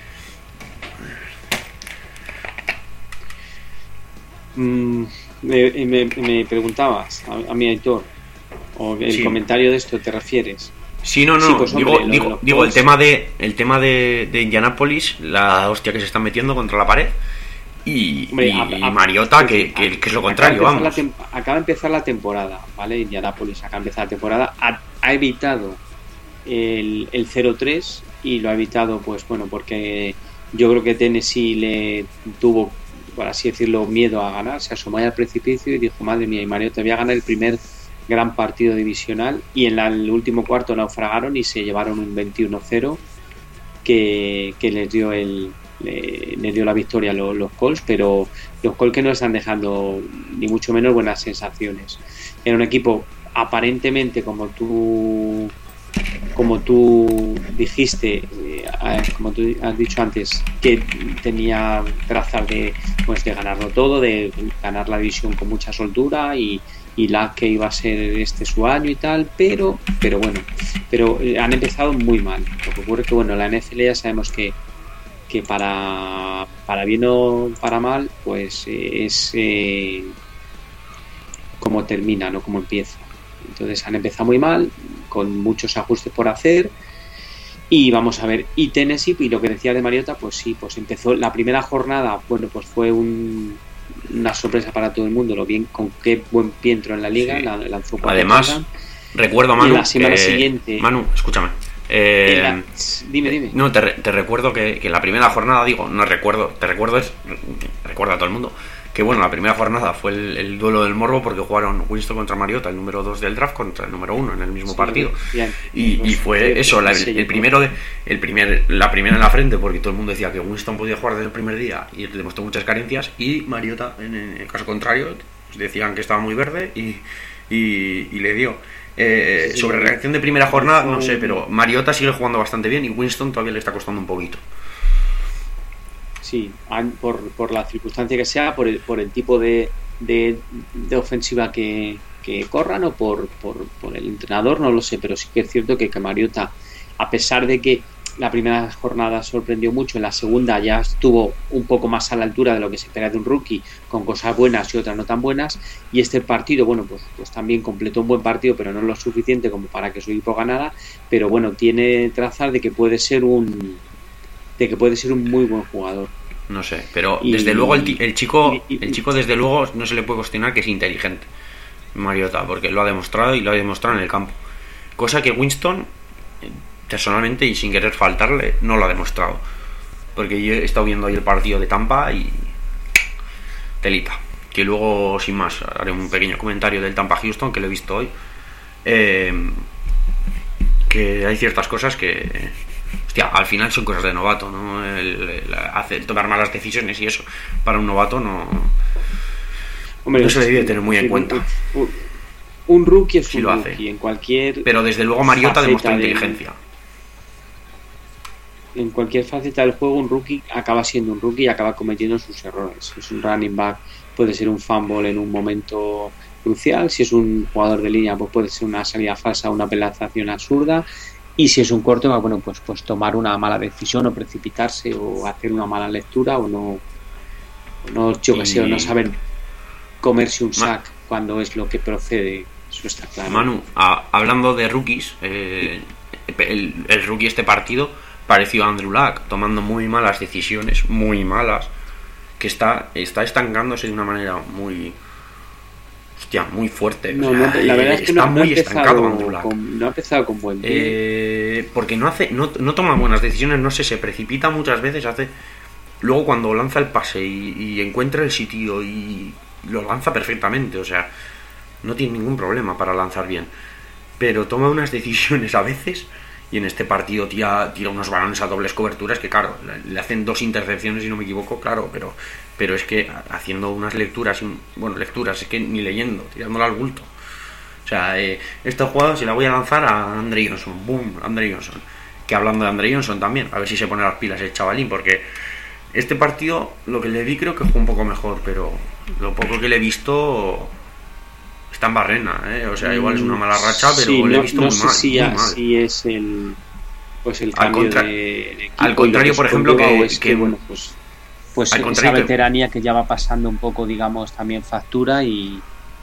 Mm, me, me, me preguntabas a, a mi editor, o el sí. comentario de esto te refieres. Sí, no, no, sí, pues, digo, hombre, digo, lo, digo el tema de el tema de, de Indianapolis, la hostia que se están metiendo contra la pared. Y, hombre, y, a, a, y Mariota, a, que, que, que es lo contrario, vamos. Tem- acaba de empezar la temporada, ¿vale? Indianapolis acaba de empezar la temporada, ha, ha evitado el, el cero tres y lo ha evitado, pues bueno, porque yo creo que Tennessee le tuvo, por así decirlo, miedo a ganar, se asomó al precipicio y dijo, madre mía, y Mariota voy a ganar el primer gran partido divisional, y en la, el último cuarto naufragaron y se llevaron un veintiuno cero que, que les dio el Le, le dio la victoria a los, los Colts, pero los Colts que no están dejando ni mucho menos buenas sensaciones. Era un equipo aparentemente, como tú como tú dijiste, eh, como tú has dicho antes, que tenía trazas de pues de ganarlo todo, de ganar la división con mucha soltura, y y la que iba a ser este su año y tal, pero pero bueno, pero eh, han empezado muy mal. Lo que ocurre es que bueno, la N F L ya sabemos que que para para bien o para mal, pues eh, es eh, como termina, no como empieza. Entonces han empezado muy mal, con muchos ajustes por hacer, y vamos a ver. Y Tennessee, y lo que decía de Mariota, pues sí, pues empezó la primera jornada, bueno, pues fue un, una sorpresa para todo el mundo, lo bien, con qué buen pie entró en la liga, sí. la, lanzó cuatro. Además, touchdown. Recuerdo, Manu, y la semana eh, siguiente, Manu, escúchame. Eh, la, dime, dime. No, te, te recuerdo que, que la primera jornada, digo, no recuerdo, te recuerdo es, recuerda a todo el mundo, que bueno, la primera jornada fue el, el duelo del morbo, porque jugaron Winston contra Mariota, el número dos del draft, contra el número uno en el mismo sí, partido. Bien. Y, pues, y fue eso, la, el, el primero de, el primer, la primera en la frente, porque todo el mundo decía que Winston podía jugar desde el primer día y demostró muchas carencias, y Mariota, en el caso contrario, decían que estaba muy verde y, y, y le dio. Eh, sí, sobre reacción de primera jornada, no sé, pero Mariota sigue jugando bastante bien y Winston todavía le está costando un poquito. Sí, por, por la circunstancia que sea, por el, por el tipo de, de, de ofensiva que, que corran, o por, por, por el entrenador, no lo sé, pero sí que es cierto que, que Mariota, a pesar de que la primera jornada sorprendió mucho, en la segunda ya estuvo un poco más a la altura de lo que se espera de un rookie, con cosas buenas y otras no tan buenas, y este partido, bueno, pues, pues también completó un buen partido, pero no lo suficiente como para que su equipo ganara, pero bueno, tiene trazas de que puede ser un de que puede ser un muy buen jugador. No sé, pero y, desde luego el, el chico y, y, el chico desde luego no se le puede cuestionar que es inteligente, Mariota, porque lo ha demostrado y lo ha demostrado en el campo, cosa que Winston personalmente y sin querer faltarle no lo ha demostrado, porque yo he estado viendo hoy el partido de Tampa y telita, que luego sin más haré un pequeño comentario del Tampa Houston, que lo he visto hoy, eh, que hay ciertas cosas que, hostia, al final son cosas de novato, ¿no? El, el, hacer, tomar malas decisiones y eso para un novato no, Hombre, no se le debe tener muy en cuenta. Un, un rookie es sí un rookie hace. En cualquier, pero desde luego Mariota demostró inteligencia. En cualquier faceta del juego, un rookie acaba siendo un rookie y acaba cometiendo sus errores. Si es un running back, puede ser un fumble en un momento crucial. Si es un jugador de línea, pues puede ser una salida falsa, una penalización absurda. y si es un corto, bueno, pues, pues tomar una mala decisión o precipitarse o hacer una mala lectura o no, o no yo que sé, o no saber comerse un sack Ma- cuando es lo que procede, eso está claro. Manu, a, hablando de rookies, eh, el, el rookie este partido pareció a Andrew Luck, tomando muy malas decisiones, muy malas, que está, está estancándose de una manera muy... Hostia, muy fuerte. No, o sea, no, la verdad es que está no, muy no estancado Andrew Luck. Con, no ha empezado con buen pie. Eh, porque no hace, no, no toma buenas decisiones, no sé, se precipita muchas veces, hace. Luego cuando lanza el pase y, y encuentra el sitio y lo lanza perfectamente, o sea, no tiene ningún problema para lanzar bien. Pero toma unas decisiones a veces, y en este partido tira, tira unos balones a dobles coberturas que, claro, le hacen dos intercepciones si no me equivoco, claro, pero pero es que haciendo unas lecturas, bueno, lecturas, es que ni leyendo, tirándola al bulto. O sea, eh, esta jugada se la voy a lanzar a Andre Johnson, boom, Andre Johnson. Que hablando de Andre Johnson también, a ver si se pone las pilas el chavalín, porque este partido, lo que le vi creo que fue un poco mejor, pero lo poco que le he visto está en barrena, ¿eh? O sea, igual es una mala racha, pero sí, le he no, visto no muy sé mal. Si, muy ya, mal. si es el, pues el cambio al contra- de, de equipo, al contrario, por ejemplo, que, es que, que bueno, pues pues al esa contrario veteranía que... que ya va pasando un poco, digamos, también factura y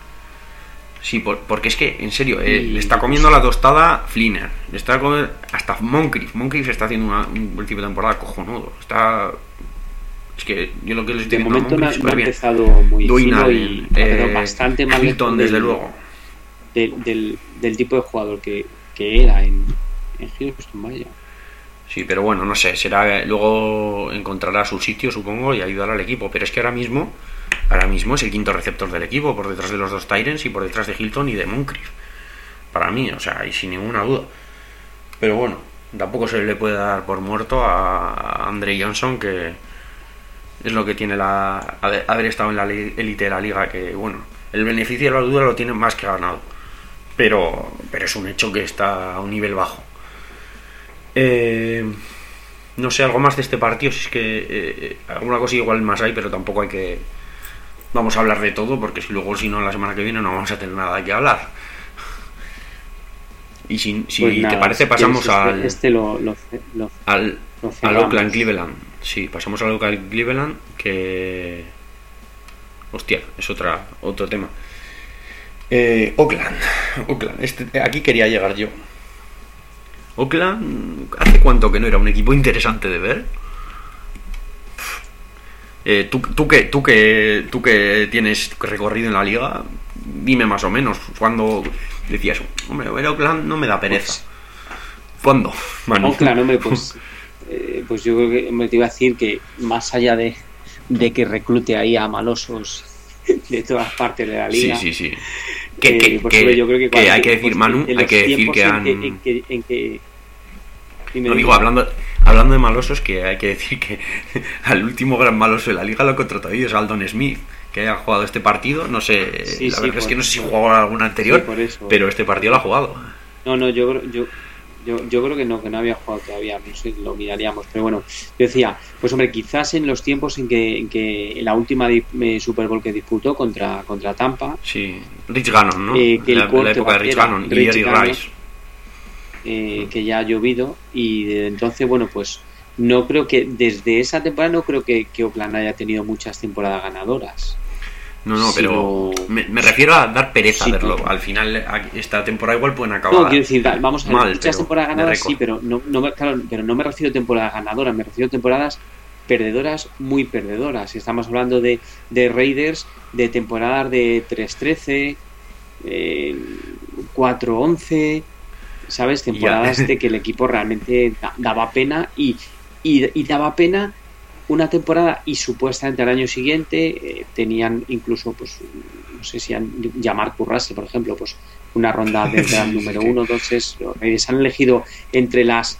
sí, por, porque es que, en serio, eh, y... le está comiendo la tostada Flinner, le está comiendo hasta Moncrief. Moncrief está haciendo una, un principio de temporada cojonudo. Está, es que yo lo que les estoy de viendo momento a Moncrief no ha bien. empezado muy Duina, fino y eh, bastante mal Hilton, desde del, luego de, del, del tipo de jugador que, que era en, en Houston, vaya. Sí, pero bueno, no sé, será luego encontrará su sitio, supongo, y ayudará al equipo. Pero es que ahora mismo, ahora mismo es el quinto receptor del equipo, por detrás de los dos Tyrants y por detrás de Hilton y de Moncrief. Para mí, o sea, y sin ninguna duda. Pero bueno, tampoco se le puede dar por muerto a Andre Johnson, que es lo que tiene la haber estado en la élite de la liga, que bueno, el beneficio de la duda lo tiene más que ganado. Pero, pero es un hecho que está a un nivel bajo. Eh, no sé, algo más de este partido, si es que eh, alguna cosa igual más hay, pero tampoco hay que vamos a hablar de todo, porque si luego si no la semana que viene no vamos a tener nada que hablar. Y si, si pues nada, te parece pasamos este, al este lo, lo, lo, al, lo al Oakland Cleveland. Sí, pasamos al Oakland Cleveland, que hostia, es otra otro tema. eh, Oakland Oakland este, aquí quería llegar yo. Oakland, ¿hace cuánto que no era un equipo interesante de ver? Eh, tú, tú, que, tú, que, tú que tienes recorrido en la liga, dime más o menos, cuando decías, hombre, ver Oakland no me da pereza. ¿Cuándo, Manu? Oakland, hombre, pues, eh, pues yo creo que me te iba a decir que más allá de, de que reclute ahí a malosos de todas partes de la liga. Sí, sí, sí. Que, que, eh, pues, que, yo creo que, que hay que decir, pues, Manu, hay que decir que han... En que, en que, en que, no digo, hablando, hablando de malosos, que hay que decir que al último gran maloso de la liga lo contrató ellos, Aldon Smith, que haya jugado este partido, no sé, sí, la sí, verdad es que no sé si jugó algún anterior, sí, pero este partido lo ha jugado. No, no, yo, yo, yo, yo creo que no, que no había jugado todavía, no sé, lo miraríamos, pero bueno, yo decía, pues hombre, quizás en los tiempos en que, en que en la última eh, Super Bowl que disputó contra, contra Tampa, sí, Rich Gannon, ¿no? Eh, que la, el la época de Rich Gannon y Jerry Rice. Eh, que ya ha llovido y desde entonces, bueno, pues no creo que desde esa temporada no creo que, que Oakland haya tenido muchas temporadas ganadoras. No, no, pero sino... me, me refiero a dar pereza sí, verlo. Al final, esta temporada igual pueden acabar. No, quiero decir, vamos a ver, mal, muchas temporadas ganadoras sí, pero no, no, claro, pero no me refiero a temporadas ganadoras, me refiero a temporadas perdedoras, muy perdedoras. Estamos hablando de, de Raiders, de temporadas de tres trece, eh, cuatro once, ¿sabes? Temporadas yeah. de que el equipo realmente daba pena y, y, y daba pena una temporada y supuestamente al año siguiente eh, tenían incluso, pues, no sé si han llamar Currase, por ejemplo, pues una ronda de sí, número sí, uno, sí. dos, es, los Reyes han elegido entre las,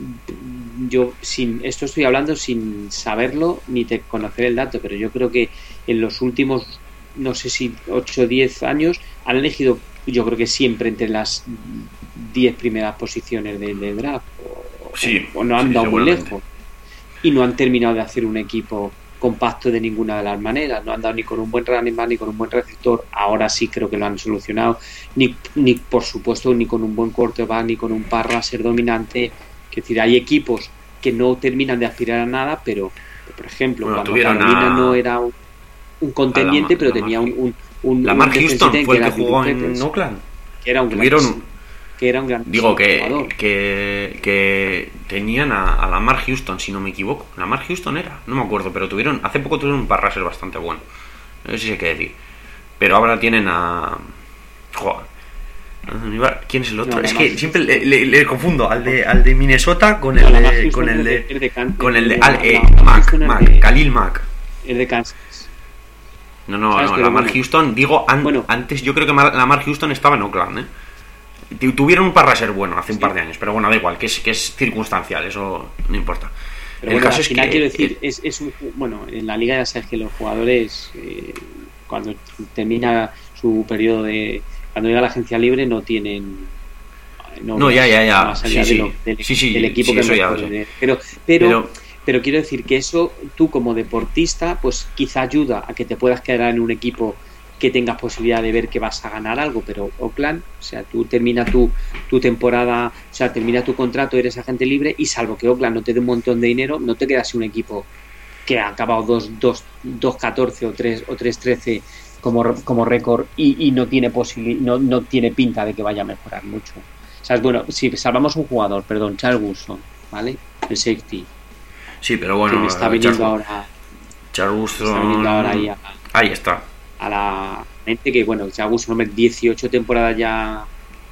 yo sin esto estoy hablando sin saberlo ni de conocer el dato, pero yo creo que en los últimos, no sé si ocho o diez años han elegido, yo creo que siempre entre las diez primeras posiciones del de draft o, sí, o no han sí, dado muy lejos y no han terminado de hacer un equipo compacto de ninguna de las maneras. No han dado ni con un buen running back ni con un buen receptor. Ahora sí creo que lo han solucionado. Ni, ni por supuesto, ni con un buen quarterback, ni con un pass rusher dominante. Es decir, hay equipos que no terminan de aspirar a nada, pero, por ejemplo, bueno, cuando Carolina a... no era un, un contendiente, la, pero la tenía un, un, un... La Mark Houston fue el que jugó en Oakland. Que era un Tuvieron... gran... que era un gran digo que, que que tenían a, a Lamar Houston, si no me equivoco. Lamar Houston era, no me acuerdo, pero tuvieron hace poco tuvieron un pass rusher bastante bueno, no sé si hay que decir, pero ahora tienen a joder, ¿quién es el otro? No, es que siempre le, le, le confundo al de al de Minnesota con el no, de, con el de, de, de Can- con el de, de al, eh, Mac, Mac, de, Khalil Mack, el de Kansas. No, no, no, Lamar bueno, Houston, digo an, bueno, antes yo creo que Lamar Houston estaba en Oakland, ¿eh? Tuvieron un pass rusher bueno hace un sí. par de años, pero bueno, da igual, que es, que es circunstancial, eso no importa. Pero el bueno, caso al es final que, quiero decir, eh, es, es un, bueno, en la liga ya sabes que los jugadores eh, cuando termina su periodo de, cuando llega la agencia libre no tienen no, no ya, ya, ya, más allá sí, de lo, del, sí, sí, del equipo sí, que eso ya, pero, pero, pero, pero quiero decir que eso tú como deportista pues quizá ayuda a que te puedas quedar en un equipo que tengas posibilidad de ver que vas a ganar algo, pero Oakland, o sea, tú termina tu, tu temporada, o sea, termina tu contrato, eres agente libre y salvo que Oakland no te dé un montón de dinero, no te quedas en un equipo que ha acabado dos catorce o tres o tres trece como, como récord y, y no tiene posibili- no, no tiene pinta de que vaya a mejorar mucho. O sea, bueno, si salvamos un jugador, perdón, Charles Woodson, ¿vale? El safety. Sí, pero bueno, que me está viniendo Charles, ahora. Charles Woodson. Está viniendo ahora ahí, a, ahí está. A la gente que, bueno, Charles Woodson, dieciocho temporadas ya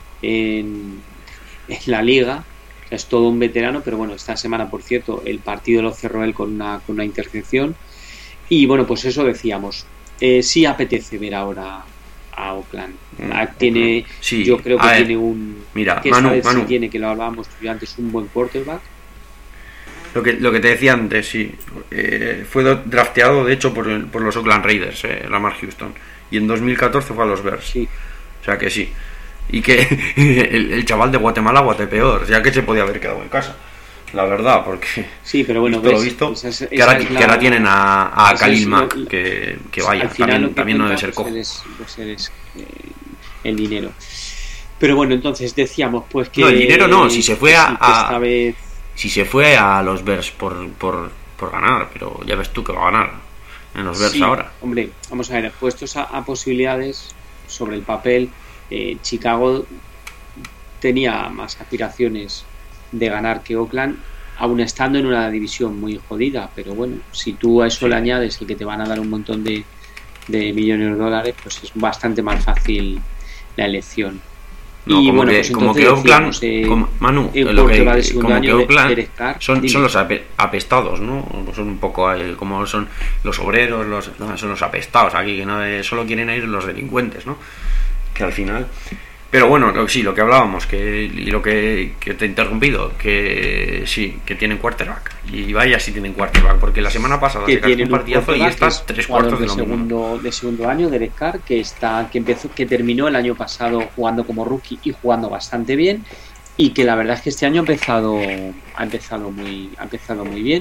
en, en la liga. O sea, es todo un veterano, pero bueno, esta semana, por cierto, el partido lo cerró él con una, con una intercepción. Y bueno, pues eso decíamos. Eh, sí apetece ver ahora a Oakland. Tiene, sí, yo creo que ver, tiene un. Mira, que Manu, si Manu. tiene, que lo hablábamos antes, un buen quarterback. Lo que, lo que te decía antes, sí. Eh, fue drafteado, de hecho, por, el, por los Oakland Raiders, eh, Lamar Houston. Y en dos mil catorce fue a los Bears. Sí. O sea que sí. Y que el, el chaval de Guatemala, Guatepeor, ya que se podía haber quedado en casa. La verdad, porque. Sí, pero bueno, visto ves, lo visto, esa es, esa que, ahora, es la, que ahora tienen a, a Khalil Mack, lo, que, que vaya, también, también no debe ser cojo. Es, pues es, eh, el dinero. Pero bueno, entonces decíamos, pues que. No, el dinero no, si se fue a. a esta vez... Si se fue a los Bears por, por, por ganar, pero ya ves tú que va a ganar en los Bears sí, ahora. Hombre, vamos a ver, puestos a, a posibilidades sobre el papel, eh, Chicago tenía más aspiraciones de ganar que Oakland, aún estando en una división muy jodida, pero bueno, si tú a eso sí. le añades el que te van a dar un montón de, de millones de dólares, pues es bastante más fácil la elección. No, y como bueno, que, pues como que Oakland, eh, como, Manu, el lo que, de segundo como año que Oakland de, de son, son los ape, apestados, ¿no? Son un poco eh, como son los obreros, los, no, son los apestados aquí, que no eh, solo quieren ir los delincuentes, ¿no? Que al final... Pero bueno, lo, sí, lo que hablábamos, que y lo que, que te he interrumpido, que sí, que tienen quarterback. Y vaya si tienen quarterback, porque la semana pasada que se un partidazo y estás tres cuartos de, de lo segundo mismo. de segundo año, Derek Carr, que está que empezó que terminó el año pasado jugando como rookie y jugando bastante bien, y que la verdad es que este año ha empezado ha empezado muy ha empezado muy bien.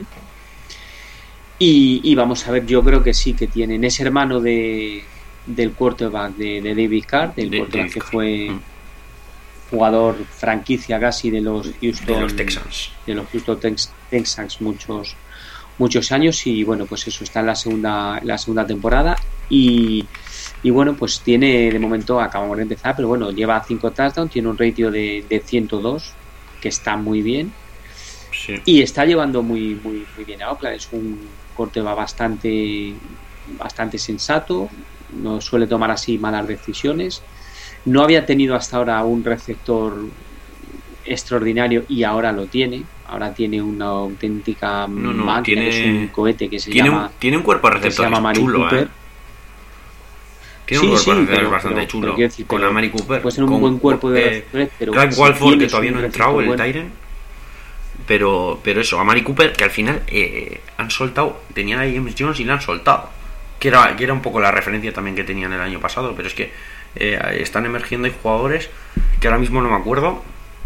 Y, y vamos a ver, yo creo que sí que tienen, es hermano de del quarterback de, de David Carr, del de, quarterback de, que fue mm. jugador franquicia casi de los Houston de los Texans, de los Houston Tex, Texans muchos muchos años, y bueno, pues eso está en la segunda la segunda temporada y, y bueno, pues tiene, de momento acabamos de empezar, pero bueno, lleva cinco touchdowns, tiene un ratio de, de ciento dos, que está muy bien, sí. Y está llevando muy muy muy bien a Oakland. Es un quarterback bastante bastante sensato, no suele tomar así malas decisiones, no había tenido hasta ahora un receptor extraordinario y ahora lo tiene, ahora tiene una auténtica no, no, máquina, tiene, que es un cohete que se tiene llama un, tiene un cuerpo de receptor chulo, Cooper. ¿eh? Tiene sí, un cuerpo sí, de pero, bastante pero, chulo pero, decir, con Amari Cooper, puede ser un con, buen cuerpo de eh, receptores, pero Clive si Walford, que todavía no ha entrado, el bueno. Tyrant, pero pero eso, Amari Cooper, que al final eh, han soltado, tenían a James Jones y le han soltado, que era, que era un poco la referencia también que tenían el año pasado, pero es que eh, están emergiendo, hay jugadores que ahora mismo no me acuerdo,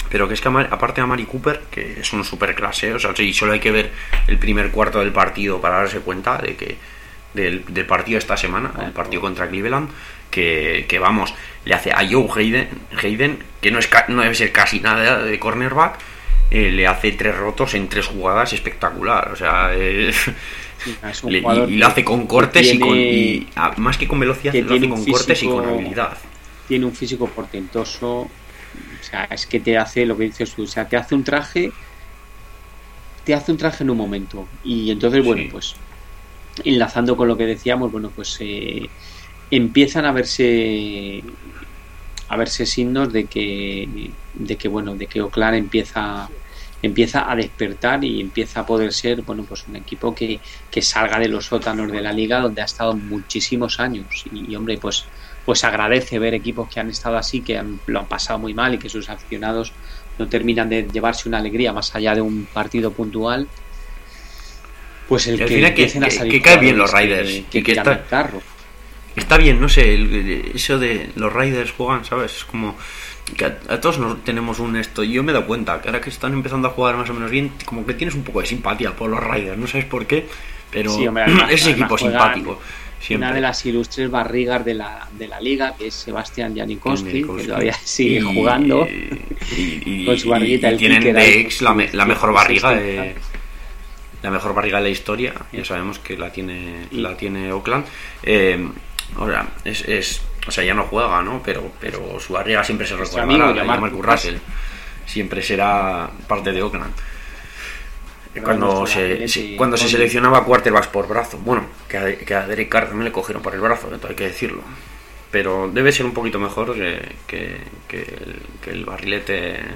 Pero que es que aparte de Amari Cooper, que es un super clase, o sea, sí, solo hay que ver el primer cuarto del partido para darse cuenta de que del, del partido de esta semana, el partido contra Cleveland, que, que vamos, le hace a Joe Hayden, Hayden que no, es, no debe ser casi nada de cornerback, eh, le hace tres rotos en tres jugadas espectacular, o sea, eh, Sí, es un le, y, jugador y lo hace con cortes que y con tiene- y, a- más que con velocidad, que lo hace tiene con un cortes y físico- con habilidad. tiene un físico portentoso, o sea, es que te hace lo que dices tú, o sea, te hace un traje, te hace un traje en un momento. Y entonces, bueno, Sí. pues enlazando con lo que decíamos, bueno, pues eh, empiezan a verse a verse signos de que de que bueno, de que Oakland empieza empieza a despertar y empieza a poder ser, bueno, pues un equipo que, que salga de los sótanos de la liga donde ha estado muchísimos años y, y, hombre, pues pues agradece ver equipos que han estado así, que han, lo han pasado muy mal y que sus aficionados no terminan de llevarse una alegría más allá de un partido puntual, pues el Y al que final que- empiecen a que- salir que caen bien los jugadores Raiders, que, y que que tiran está- el carro. Está bien, no sé, el- eso de los Raiders juegan, ¿sabes? Es como que a, a todos nos tenemos un esto. Y yo me he dado cuenta que ahora que están empezando a jugar más o menos bien, como que tienes un poco de simpatía por los Raiders, no sabes por qué, pero Sí, hombre, además- ese además equipo juegan simpático. Siempre. Una de las ilustres barrigas de la, de la liga, que es Sebastián Janikowski, que Janikowski. todavía sigue Y- jugando y, y- con su barriguita, y el tienen kicker de ahí, ex la, me- la su- mejor su barriga asistencia. de la mejor barriga de la historia. Ya sabemos que la tiene Y- la tiene Oakland. Eh, ahora es, es o sea, ya no juega, ¿no? Pero pero su barriga siempre se Nuestro recordará, amigo la de Jamarcus Jamarcus Russell. Siempre será parte de Oakland. Cuando nuestro se, barrilete se- cuando se con- seleccionaba quarterbacks por brazo, bueno, que a, que a Derek Carr también le cogieron por el brazo, hay que decirlo, pero debe ser un poquito mejor que, que, que el, que el barrilete. eh,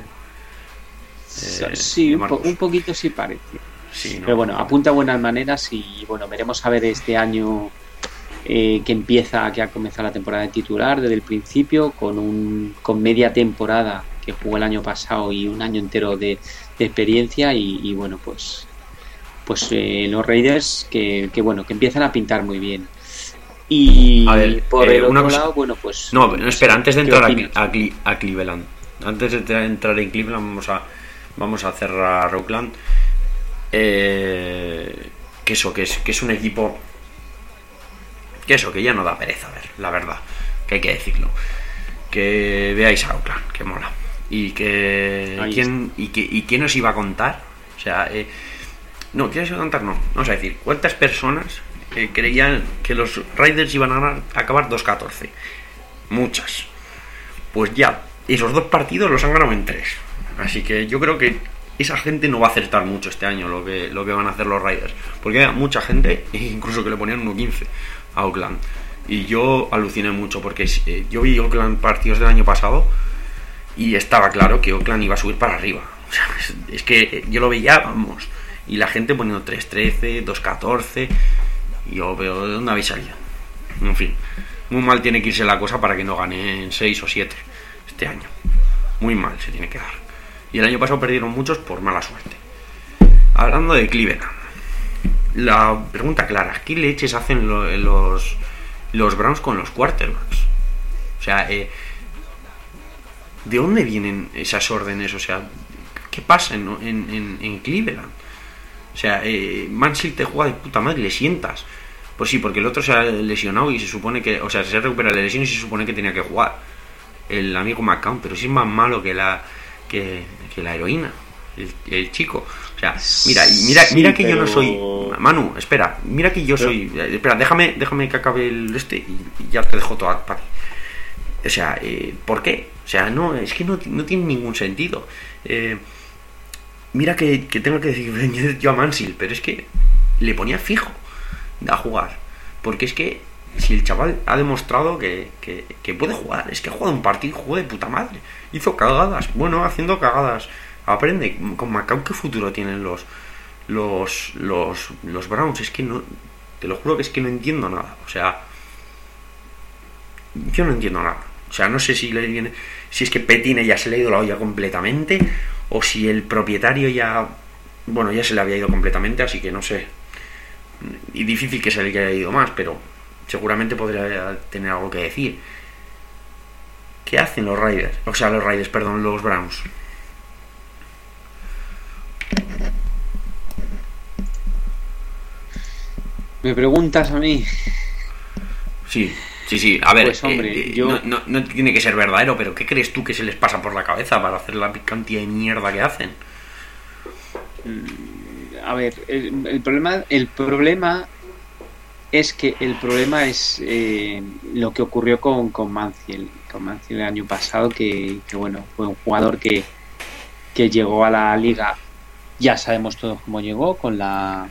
Sí, de un, po- Marcus. un poquito sí parece. Sí, ¿no? Pero bueno, apunta a buenas maneras y bueno, veremos a ver este año eh, que empieza, que ha comenzado la temporada de titular desde el principio, con un con media temporada que jugó el año pasado y un año entero de, de experiencia y, y bueno, pues pues eh, los Raiders que, que bueno, que empiezan a pintar muy bien. Y A ver, por eh, el una otro cosa- no, bueno, pues No, no, espera, antes de ¿qué entrar a, opinas? a, Cle- a Cleveland, antes de entrar en Cleveland, vamos a vamos a cerrar Oakland. Eh, que eso, que es, que es un equipo que eso, que ya no da pereza ver, la verdad, que hay que decirlo. Que veáis a Oakland, que mola. Y que Ahí quién y que y quién os iba a contar, o sea, eh, no, ¿quién os iba a contar? No, vamos a decir, ¿cuántas personas eh, creían que los Raiders iban a, ganar, a acabar dos catorce? Muchas. Pues ya, esos dos partidos los han ganado en tres. Así que yo creo que esa gente no va a acertar mucho este año lo que, lo que van a hacer los Raiders. Porque hay mucha gente, incluso que le ponían uno quince a Oakland. Y yo aluciné mucho porque eh, yo vi Oakland partidos del año pasado y estaba claro que Oakland iba a subir para arriba. O sea, es, es que yo lo veía, vamos. Y la gente poniendo tres trece, dos catorce. Y yo veo, ¿de dónde habéis salido? En fin, muy mal tiene que irse la cosa para que no ganen seis o siete este año. Muy mal se tiene que dar. Y el año pasado perdieron muchos por mala suerte. Hablando de Cleveland, la pregunta clara, ¿qué leches hacen lo- los, los Browns con los quarterbacks? O sea, eh, ¿de dónde vienen esas órdenes? O sea, ¿qué pasa en, en, en, en Cleveland? O sea, eh, Manziel te juega de puta madre y le sientas. Pues sí, porque el otro se ha lesionado y se supone que... O sea, se recupera la lesión y se supone que tenía que jugar el amigo McCown, pero sí es más malo que la que, que la heroína, el, el chico. O sea, mira, y mira, Sí, mira que pero- yo no soy... Manu, espera, mira que yo Pero- soy... Espera, déjame, déjame que acabe el este y, y ya te dejo todo para ti. O sea, eh, ¿por qué? O sea, no, es que no, no tiene ningún sentido. Eh, mira que, que tengo que decir yo a Manziel, pero es que le ponía fijo a jugar. Porque es que si el chaval ha demostrado que, que, que puede jugar, es que ha jugado un partido, jugó de puta madre. Hizo cagadas, bueno, haciendo cagadas. Aprende, con Macao, ¿qué futuro tienen los, los, los, los Browns? Es que no, te lo juro que es que no entiendo nada. O sea, yo no entiendo nada. O sea, no sé si le viene, si es que Petine ya se le ha ido la olla completamente, o si el propietario ya, bueno, ya se le había ido completamente, así que no sé. Y difícil que se le haya ido más, pero seguramente podría tener algo que decir. ¿Qué hacen los Raiders? O sea, los Raiders, perdón, los Browns. ¿Me preguntas a mí? Sí, sí, sí. A ver, pues, hombre, eh, yo... no, no, no tiene que ser verdadero, pero ¿qué crees tú que se les pasa por la cabeza para hacer la cantidad de mierda que hacen? A ver, el, el problema, el problema es que el problema es eh, lo que ocurrió con, con Manciel, con Manciel el año pasado, que, que bueno, fue un jugador que, que llegó a la liga, ya sabemos todos cómo llegó, con la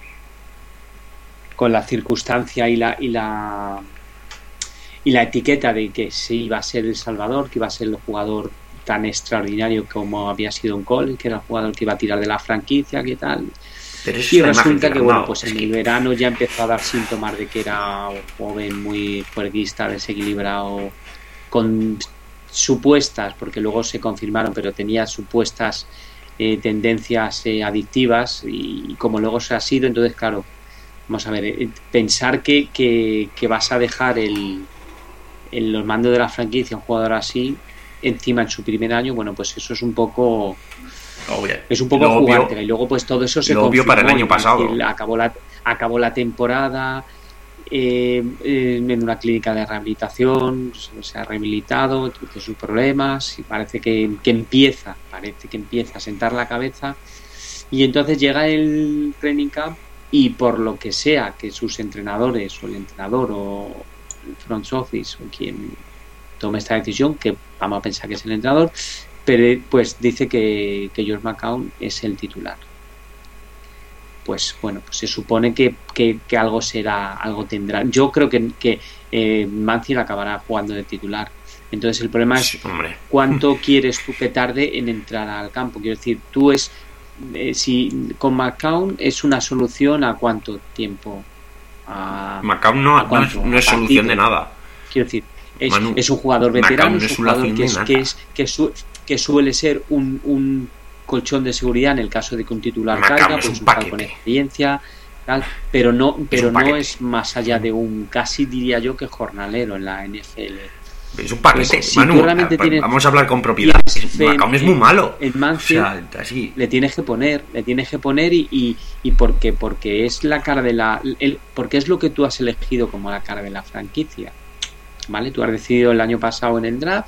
con la circunstancia y la y la y la etiqueta de que se iba a ser el Salvador, que iba a ser el jugador tan extraordinario como había sido un Cole, que era el jugador que iba a tirar de la franquicia, que tal. Pero y resulta que, bueno, no, pues en es el que... verano ya empezó a dar síntomas de que era un joven muy juerguista, desequilibrado, con supuestas, porque luego se confirmaron, pero tenía supuestas eh, tendencias eh, adictivas, y, y como luego se ha sido, entonces claro, vamos a ver, eh, pensar que, que, que vas a dejar el, el los mandos de la franquicia a un jugador así encima en su primer año, bueno, pues eso es un poco Obvio. es un poco jugártela, y luego pues todo eso se lo obvio para el año pasado. Acabó la, acabó la temporada eh, eh, en una clínica de rehabilitación, se ha rehabilitado, tiene sus problemas y parece que, que empieza parece que empieza a sentar la cabeza, y entonces llega el training camp y por lo que sea que sus entrenadores o el entrenador o el front office o quien tome esta decisión, que vamos a pensar que es el entrenador, pero pues dice que, que George McCown es el titular. Pues bueno, pues se supone que, que, que algo será, algo tendrá. Yo creo que, que eh, Manciel acabará jugando de titular. Entonces el problema es, hombre, cuánto quieres tú que tarde en entrar al campo. Quiero decir, tú es eh, si con McCown es una solución a cuánto tiempo. A, McCown no, no es, no es solución de nada. Quiero decir, es, Manu, es un jugador veterano, es un jugador que, es, que, es, que, su, que suele ser un, un colchón de seguridad en el caso de que un titular McCown caiga, es pues un un con experiencia, tal, pero no, pero es no es más allá de un, casi diría yo que jornalero en la N F L. Es un paquete, pues, si Manu, tienes, vamos a hablar con propiedad. McCown es muy malo. En Manciel, o sea, así. le tienes que poner, le tienes que poner y, y, y porque, porque es la cara de la, el, porque es lo que tú has elegido como la cara de la franquicia. ¿Vale? Tú has decidido el año pasado en el draft,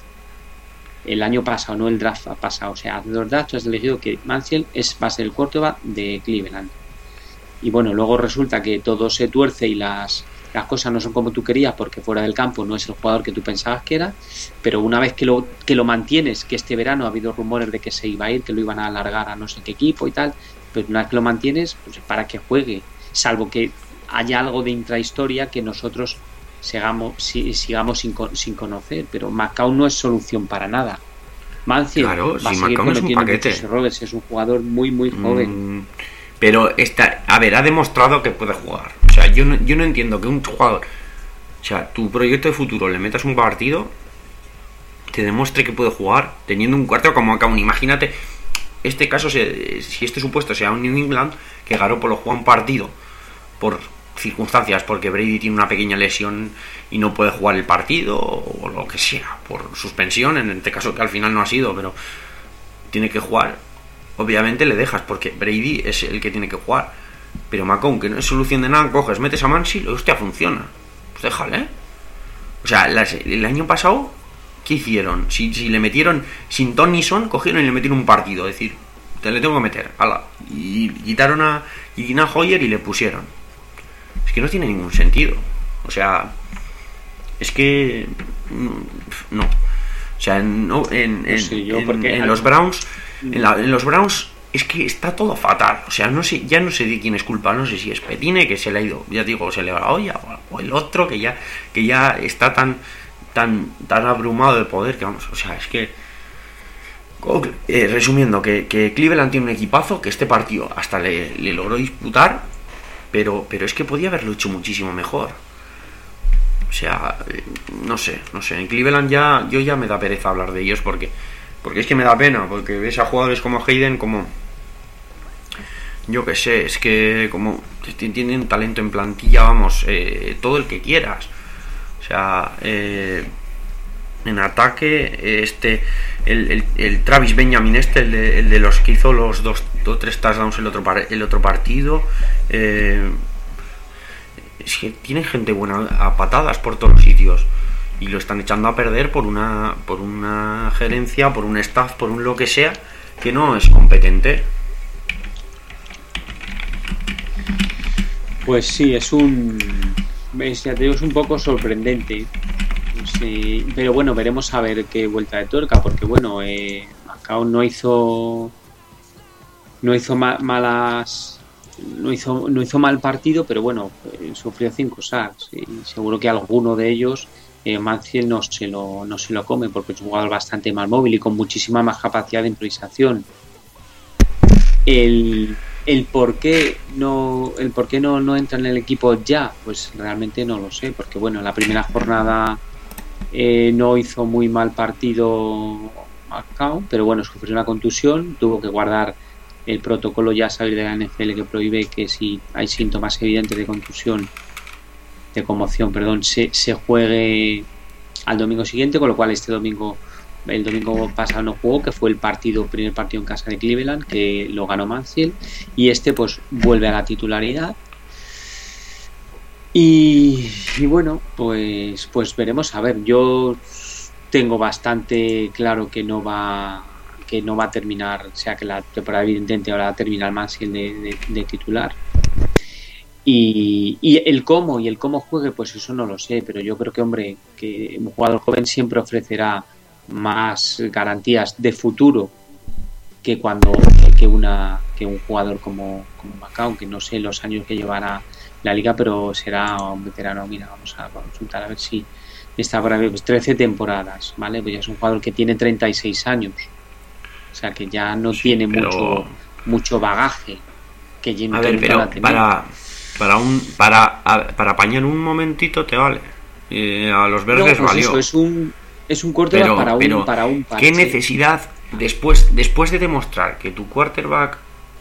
el año pasado, no el draft pasado, o sea, hace dos drafts has elegido que Manciel es, va a ser el quarterback de Cleveland. Y bueno, luego resulta que todo se tuerce y las, las cosas no son como tú querías, porque fuera del campo no es el jugador que tú pensabas que era, pero una vez que lo, que lo mantienes, que este verano ha habido rumores de que se iba a ir, que lo iban a alargar a no sé qué equipo y tal, pero una vez que lo mantienes, pues para que juegue, salvo que haya algo de intrahistoria que nosotros sigamos, si, sigamos sin, sin conocer, pero McCown no es solución para nada. Manciel claro, va si a seguir McCown es un paquete. muchos errores, es un jugador muy muy joven. Mm, pero está, a ver, ha demostrado que puede jugar. O sea, yo no, yo no entiendo que un jugador, o sea, tu proyecto de futuro le metas un partido, te demuestre que puede jugar teniendo un cuarto como McCown. Imagínate este caso, si, si este supuesto sea un New England, que Garoppolo juega un partido por circunstancias, porque Brady tiene una pequeña lesión y no puede jugar el partido o lo que sea, por suspensión, en este caso que al final no ha sido, pero tiene que jugar, obviamente le dejas porque Brady es el que tiene que jugar. Pero McCown, que no es solución de nada, coges, metes a Mansell y hostia, funciona, pues déjale, ¿eh? O sea, las, el año pasado ¿qué hicieron? Si, si le metieron sin Ton ni Son, cogieron y le metieron un partido, es decir, te le tengo que meter, ala, y quitaron a Irina Hoyer y le pusieron. Es que no tiene ningún sentido. O sea, es que no. O sea, no, en, en, sí, yo en, en al... los Browns, en, la, en los Browns es que está todo fatal. O sea, no sé, ya no sé de quién es culpa. No sé si es Petine, que se le ha ido, ya digo, se le va la olla, o el otro que ya que ya está tan tan tan abrumado de poder que vamos. O sea, es que eh, resumiendo, que, que Cleveland tiene un equipazo, que este partido hasta le, le logró disputar, pero pero es que podía haberlo hecho muchísimo mejor. O sea, no sé, no sé. En Cleveland ya yo ya me da pereza hablar de ellos porque porque es que me da pena, porque ves a jugadores como Hayden, como yo que sé, es que como tienen talento en plantilla, vamos, eh, todo el que quieras. O sea, eh, en ataque, este el, el, el Travis Benjamin este, el de, el de los que hizo los dos o tres touchdowns el otro el otro partido, eh, es que tienen gente buena a patadas por todos los sitios y lo están echando a perder por una por una gerencia, por un staff, por un lo que sea que no es competente. Pues sí, es un es, ya te digo, es un poco sorprendente. Sí, pero bueno, veremos a ver qué vuelta de tuerca, porque bueno, eh, Macao no hizo no hizo ma- malas no hizo no hizo mal partido, pero bueno, eh, sufrió cinco sacks y seguro que alguno de ellos eh, Mansfield no se lo no se lo come, porque es un jugador bastante más móvil y con muchísima más capacidad de improvisación. El el por qué no el por qué no no entra en el equipo ya, pues realmente no lo sé, porque bueno, en la primera jornada Eh, no hizo muy mal partido Macao, pero bueno, sufrió una contusión, tuvo que guardar el protocolo, ya saber de la N F L que prohíbe que si hay síntomas evidentes de contusión, de conmoción, perdón, se, se juegue al domingo siguiente, con lo cual este domingo, el domingo pasado no jugó, que fue el partido, primer partido en casa de Cleveland, que lo ganó Mansfield, y este pues vuelve a la titularidad. Y, y bueno, pues pues veremos a ver. Yo tengo bastante claro que no va que no va a terminar, o sea que la temporada evidentemente ahora va a terminar Mansfield de, de, de titular. Y, y el cómo y el cómo juegue, pues eso no lo sé, pero yo creo que hombre, que un jugador joven siempre ofrecerá más garantías de futuro que cuando que una que un jugador como como Macao, que no sé los años que llevará la liga, pero será un veterano. Mira, vamos a consultar a ver si está por ahí, pues trece temporadas, ¿vale? Pues ya es un jugador que tiene treinta y seis años, o sea que ya no sí, tiene pero... mucho mucho bagaje que Jimmy a ver, pero para para un para a, para apañar un momentito te vale, eh, a los verdes no, pues valió eso, es un es un quarterback para un pero, para un parche. ¿Qué necesidad después después de demostrar que tu quarterback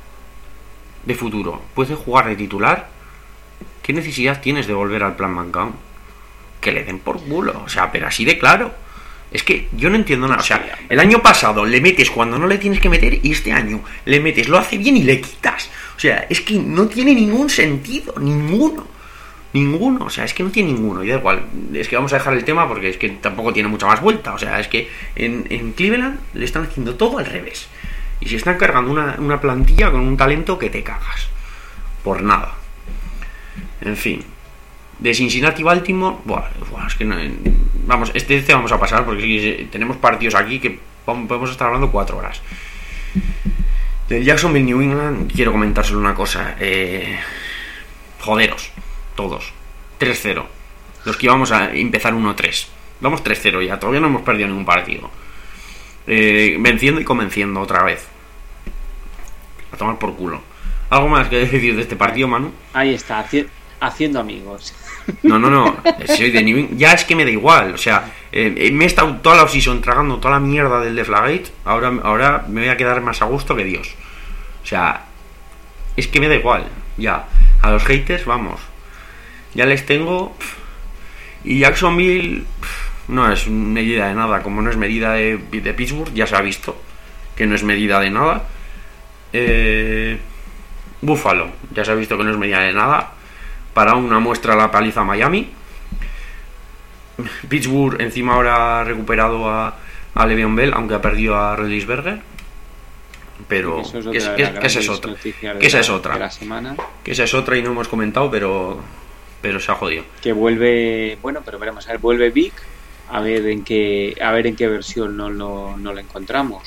de futuro puede jugar de titular? ¿Qué necesidad tienes de volver al plan Macao? Que le den por culo, o sea, pero así de claro. Es que yo no entiendo nada, o sea, el año pasado le metes cuando no le tienes que meter y este año le metes, lo hace bien y le quitas. O sea, es que no tiene ningún sentido, ninguno, ninguno, o sea, es que no tiene ninguno. Y da igual, es que vamos a dejar el tema porque es que tampoco tiene mucha más vuelta. O sea, es que en, en Cleveland le están haciendo todo al revés. Y se están cargando una, una plantilla con un talento que te cagas. Por nada. En fin, de Cincinnati Baltimore, buah, buah, es que no, vamos, este, este vamos a pasar porque sí, tenemos partidos aquí que podemos estar hablando cuatro horas. Del Jacksonville New England quiero comentar solo una cosa, eh, joderos, todos, tres cero, los que íbamos a empezar uno tres, vamos tres cero ya, todavía no hemos perdido ningún partido, eh, venciendo y convenciendo otra vez, a tomar por culo. ¿Algo más que decir de este partido, Manu? Ahí está, haci- haciendo amigos. No, no, no, soy de New England. Ya es que me da igual, o sea, eh, me he estado toda la offseason tragando toda la mierda del Deflategate. Ahora, ahora me voy a quedar más a gusto que Dios. O sea, es que me da igual, ya. A los haters, vamos, ya les tengo. Y Jacksonville no es medida de nada, como no es medida de, de Pittsburgh, ya se ha visto que no es medida de nada. Eh... Buffalo, ya se ha visto que no es medida de nada. Para una muestra la paliza a Miami. Pittsburgh encima ahora ha recuperado a, a Le'Veon Bell, aunque ha perdido a Roethlisberger. Pero es que, es, que, que esa es otra. Que esa es otra. Que esa es otra y no hemos comentado, pero pero se ha jodido. Que vuelve, bueno, pero veremos a ver, vuelve Vic, a ver en qué a ver en qué versión no lo no lo encontramos.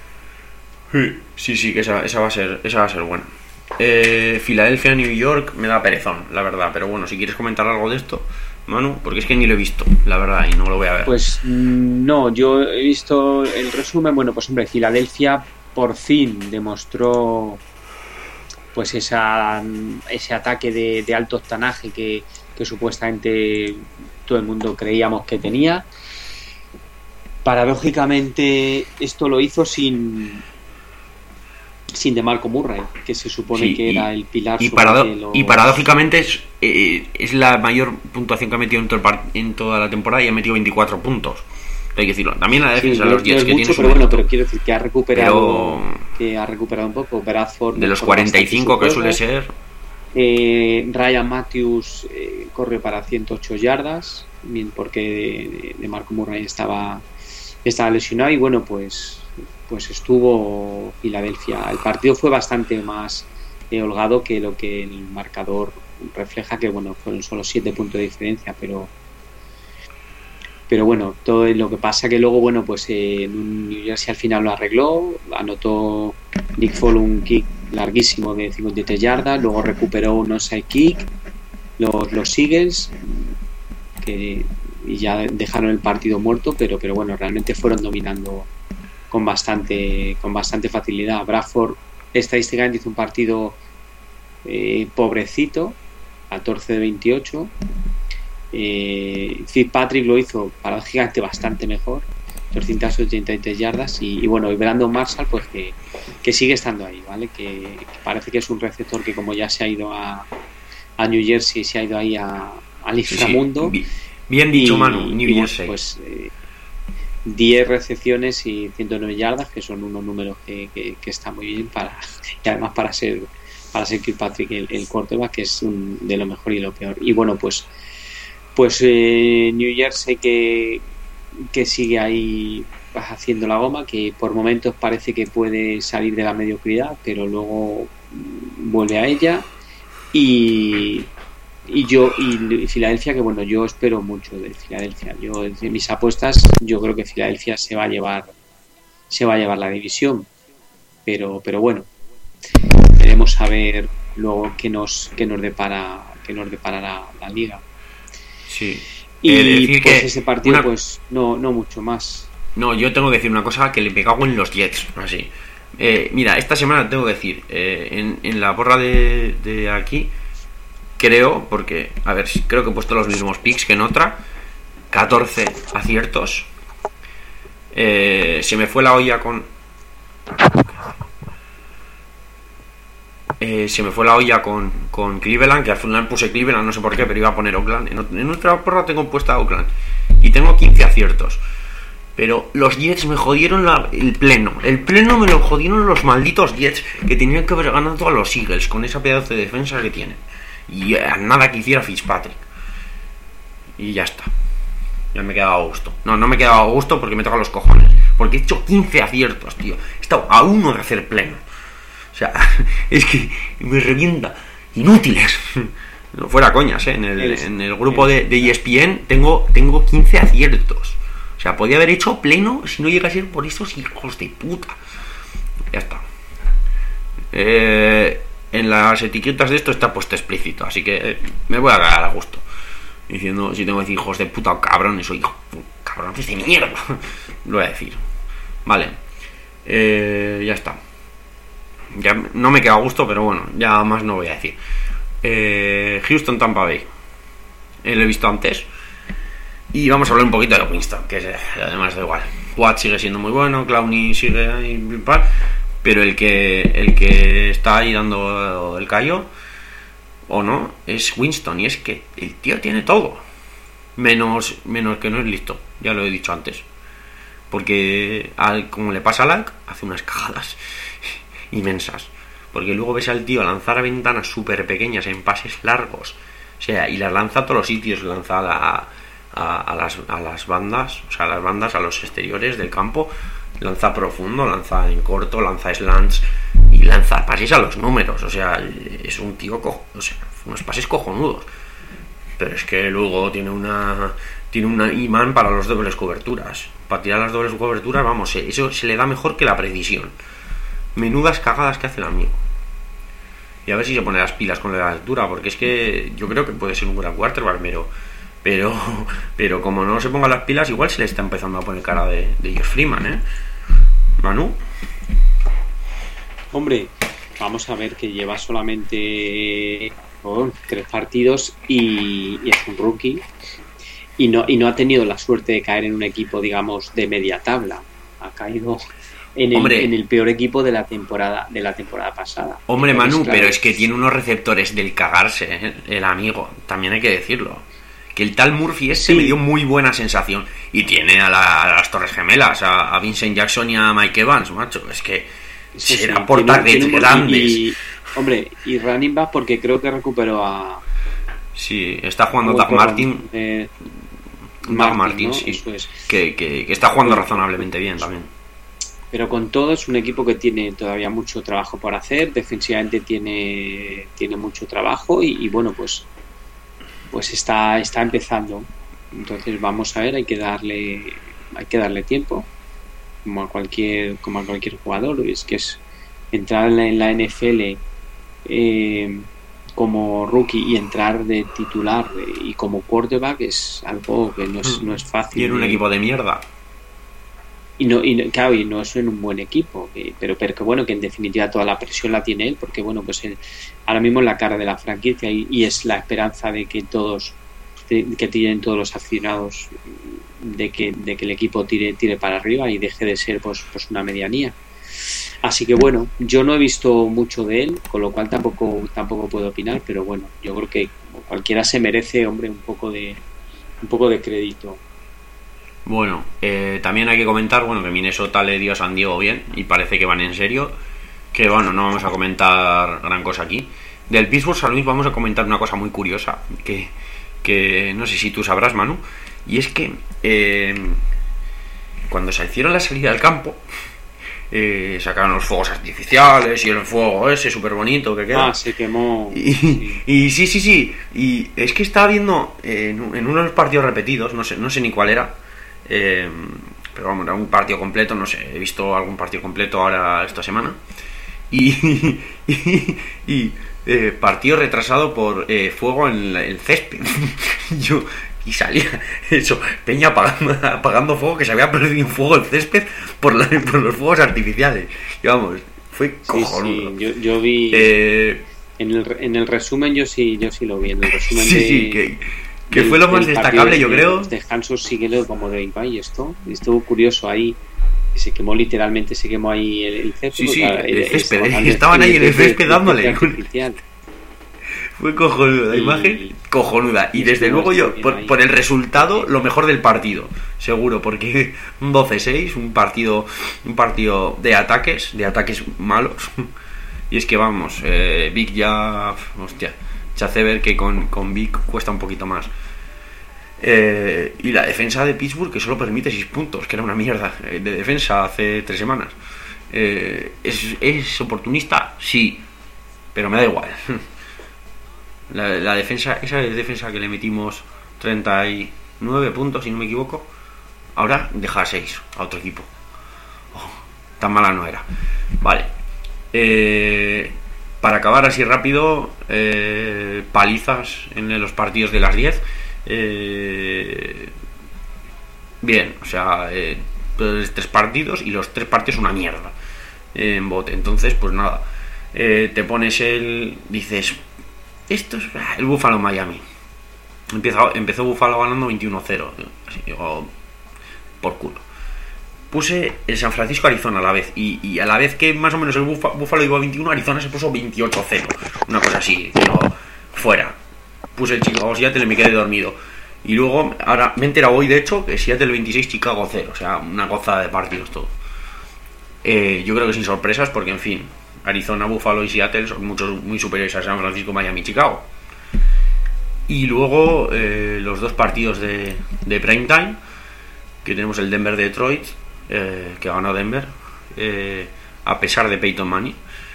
Sí, sí, que esa, esa va a ser esa va a ser buena. Eh, Filadelfia, New York, me da perezón, la verdad. Pero bueno, si quieres comentar algo de esto, Manu, porque es que ni lo he visto, la verdad, y no lo voy a ver. Pues no, yo he visto el resumen. Bueno, pues hombre, Filadelfia por fin demostró pues esa ese ataque de, de alto octanaje que, que supuestamente todo el mundo creíamos que tenía. Paradójicamente esto lo hizo sin sin DeMarco Murray, que se supone sí, que era el pilar y, parado- los... y paradójicamente es, eh, es la mayor puntuación que ha metido en, todo el par- en toda la temporada y ha metido veinticuatro puntos, hay que decirlo. También la defensa sí, de los Jets que mucho, tiene pero bueno, pero quiero decir que ha recuperado pero... que ha recuperado un poco Bradford de los cuarenta y cinco que suele ser. Eh, Ryan Matthews eh, corrió para ciento ocho yardas, bien porque de, de Marco Murray estaba, estaba lesionado y bueno, pues, pues estuvo Filadelfia. El partido fue bastante más eh, holgado que lo que el marcador refleja, que bueno, fueron solo siete puntos de diferencia, pero pero bueno, todo lo que pasa que luego, bueno, pues eh, New Jersey al final lo arregló, anotó Nick Foles un kick larguísimo de cincuenta y tres yardas, luego recuperó un onside kick los, los Eagles, que y ya dejaron el partido muerto, pero pero bueno, realmente fueron dominando con bastante con bastante facilidad. Bradford estadísticamente hizo un partido eh, pobrecito, catorce de veintiocho. Eh, Fitzpatrick lo hizo paradójicamente bastante mejor, doscientas ochenta y tres yardas, y, y bueno, y Brandon Marshall pues que, que sigue estando ahí, ¿vale? Que, que parece que es un receptor que como ya se ha ido a, a New Jersey, se ha ido ahí a, al inframundo. Sí, sí. Bien dicho, y, Manu, New y Jersey. Bueno, pues eh, diez recepciones y ciento nueve yardas, que son unos números que, que, que están muy bien para, y además para ser para ser Fitzpatrick el, el quarterback, que es un, de lo mejor y lo peor. Y bueno, pues Pues eh, New Jersey que, que sigue ahí haciendo la goma, que por momentos parece que puede salir de la mediocridad, pero luego vuelve a ella. Y, y yo y Filadelfia, que bueno, yo espero mucho de Filadelfia. Yo en mis apuestas, yo creo que Filadelfia se va a llevar se va a llevar la división. Pero pero bueno, veremos a ver luego qué nos qué nos depara qué nos depara la, la liga. Sí. Y eh, pues que ese partido una... pues no no mucho más. No, yo tengo que decir una cosa, que le me cago en los Jets, así. Eh, mira, esta semana tengo que decir, eh, en, en la porra de, de aquí, creo, porque, a ver, creo que he puesto los mismos picks que en otra, catorce aciertos. Eh, se me fue la olla con... Eh, se me fue la olla con, con Cleveland, que al final puse Cleveland, no sé por qué, pero iba a poner Oakland. En, en otra porra tengo puesta Oakland y tengo quince aciertos. Pero los Jets me jodieron la, el pleno. El pleno me lo jodieron los malditos Jets, que tenían que haber ganado a los Eagles con esa pedazo de defensa que tienen. Y a nada que hiciera Fitzpatrick. Y ya está. Ya me he quedado a gusto. No, no me he quedado a gusto porque me toca los cojones. Porque he hecho quince aciertos, tío. He estado a uno de hacer pleno. O sea, es que me revienta. Inútiles. No fuera coñas, ¿eh? En el, en el grupo de, de E S P N tengo, tengo quince aciertos. O sea, podía haber hecho pleno si no llega a ser por estos hijos de puta. Ya está. Eh, en las etiquetas de esto está puesto explícito, así que me voy a cagar a gusto. Diciendo si tengo que decir hijos de puta o cabrones o hijos cabrones de mierda. Lo voy a decir. Vale. Eh, ya está. Ya no me queda a gusto, pero bueno, ya más no voy a decir. Eh, Houston Tampa Bay. Eh, lo he visto antes. Y vamos a hablar un poquito de Winston, que además da igual. Watt sigue siendo muy bueno, Clowney sigue ahí, pero el que el que está ahí dando el callo o no es Winston, y es que el tío tiene todo, menos menos que no es listo, ya lo he dicho antes, porque al, como le pasa a Lack, hace unas cagadas inmensas, porque luego ves al tío lanzar a ventanas súper pequeñas en pases largos, o sea, y las lanza a todos los sitios, lanza a A, a, las, a las bandas, o sea, a las bandas, a los exteriores del campo, lanza profundo, lanza en corto, lanza slants y lanza pases a los números, o sea, es un tío cojo, o sea, unos pases cojonudos, pero es que luego tiene una tiene un imán para los dobles coberturas, para tirar las dobles coberturas, vamos, eso se le da mejor que la precisión. Menudas cagadas que hace el amigo. Y a ver si se pone las pilas con la altura, porque es que yo creo que puede ser un gran quarterback, pero Pero, pero como no se pongan las pilas, igual se le está empezando a poner cara de, de Josh Freeman, ¿eh? Manu. Hombre, vamos a ver que lleva solamente oh, tres partidos y, y es un rookie y no y no ha tenido la suerte de caer en un equipo, digamos, de media tabla. Ha caído en el, en el peor equipo de la temporada de la temporada pasada. Hombre, Entonces, Manu, claro, pero es que tiene unos receptores del cagarse, ¿eh? El amigo, también hay que decirlo. Que el tal Murphy ese sí me dio muy buena sensación. Y tiene a, la, a las Torres Gemelas, a, a Vincent Jackson y a Mike Evans, macho. Es que sí, será sí, por targets grandes. Y, Hombre, y running back porque creo que recuperó a... Sí, está jugando Doug Martin. Eh, Doug Martin, Martin, ¿no? sí. Eso es. Que, que, que está jugando razonablemente bien también. Pero con todo es un equipo que tiene todavía mucho trabajo por hacer, defensivamente tiene, tiene mucho trabajo y, y bueno, pues pues está, está empezando. Entonces vamos a ver, hay que darle hay que darle tiempo, como a cualquier como a cualquier jugador. Es que es entrar en la, en la N F L eh, como rookie y entrar de titular y como quarterback es algo que no es, no es fácil. Y en un de, equipo de mierda. Y no, y no, claro, y no es en un buen equipo, que, pero, pero que bueno, que en definitiva toda la presión la tiene él, porque bueno, pues él ahora mismo es la cara de la franquicia y, y es la esperanza de que todos, de, que tienen todos los aficionados, de que, de que el equipo tire, tire para arriba y deje de ser pues, pues una medianía. Así que bueno, yo no he visto mucho de él, con lo cual tampoco, tampoco puedo opinar, pero bueno, yo creo que cualquiera se merece, hombre, un poco de, un poco de crédito. Bueno, eh, también hay que comentar, bueno, que Minnesota le dio a San Diego bien y parece que van en serio. Que bueno, no vamos a comentar gran cosa aquí. Del Pittsburgh Saint Louis vamos a comentar una cosa muy curiosa que, que no sé si tú sabrás, Manu. Y es que eh, cuando se hicieron la salida al campo, eh, sacaron los fuegos artificiales y el fuego ese súper bonito que queda. Ah, se quemó. Y sí, y sí, sí, sí. Y es que estaba viendo eh, en, en uno de los partidos repetidos, no sé, no sé ni cuál era. Eh, pero vamos, era un partido completo, no sé, he visto algún partido completo ahora esta semana y, y, y eh, partido retrasado por eh, fuego en la, el césped. Yo y salía eso, Peña apagando, apagando fuego, que se había perdido un fuego el césped por, la, por los fuegos artificiales. Y vamos, fue cojonudo. Sí, sí, yo, yo vi eh, en, el, en el resumen yo sí yo sí lo vi en el resumen sí, de, sí, que que fue lo más destacable, yo creo. De Hansos sí que lo como de y esto estuvo curioso ahí, que se quemó literalmente, se quemó ahí el, el césped. Sí, sí, claro, el, el césped, estaban, estaban ahí en el césped dándole. Artificial. Fue cojonuda la y, imagen, cojonuda. Y desde luego yo, por, por el resultado, lo mejor del partido, seguro, porque un doce seis, un partido, un partido de ataques, de ataques malos. Y es que vamos, eh, Vic ya, hostia, se hace ver que con, con Vic cuesta un poquito más. Eh, y la defensa de Pittsburgh, que solo permite seis puntos, que era una mierda de defensa hace tres semanas. Eh, ¿es, ¿Es oportunista? Sí, pero me da igual. La, la defensa, esa defensa que le metimos treinta y nueve puntos, si no me equivoco, ahora deja seis a otro equipo. Oh, tan mala no era. Vale. Eh, para acabar así rápido, eh, palizas en los partidos de las diez. Eh, bien, o sea, eh, tres partidos y los tres partidos una mierda eh, en bote. Entonces, pues nada, eh, te pones el. Dices, esto es el Buffalo Miami. Empieza, empezó Buffalo ganando veintiuno cero. Así digo, por culo. Puse el San Francisco Arizona a la vez. Y, y a la vez que más o menos el Buffalo, Buffalo iba a veintiuno, Arizona se puso veintiocho cero. Una cosa así, digo, fuera. Puse el Chicago Seattle y me quedé dormido. Y luego, ahora me he enterado hoy de hecho que Seattle veintiséis, Chicago cero. O sea, una gozada de partidos todo. Eh, yo creo que sin sorpresas, porque en fin, Arizona, Buffalo y Seattle son muchos muy superiores a San Francisco, Miami y Chicago. Y luego eh, los dos partidos de, de prime time, que tenemos el Denver-Detroit, eh, que ha ganado Denver, eh, a pesar de Peyton Manning,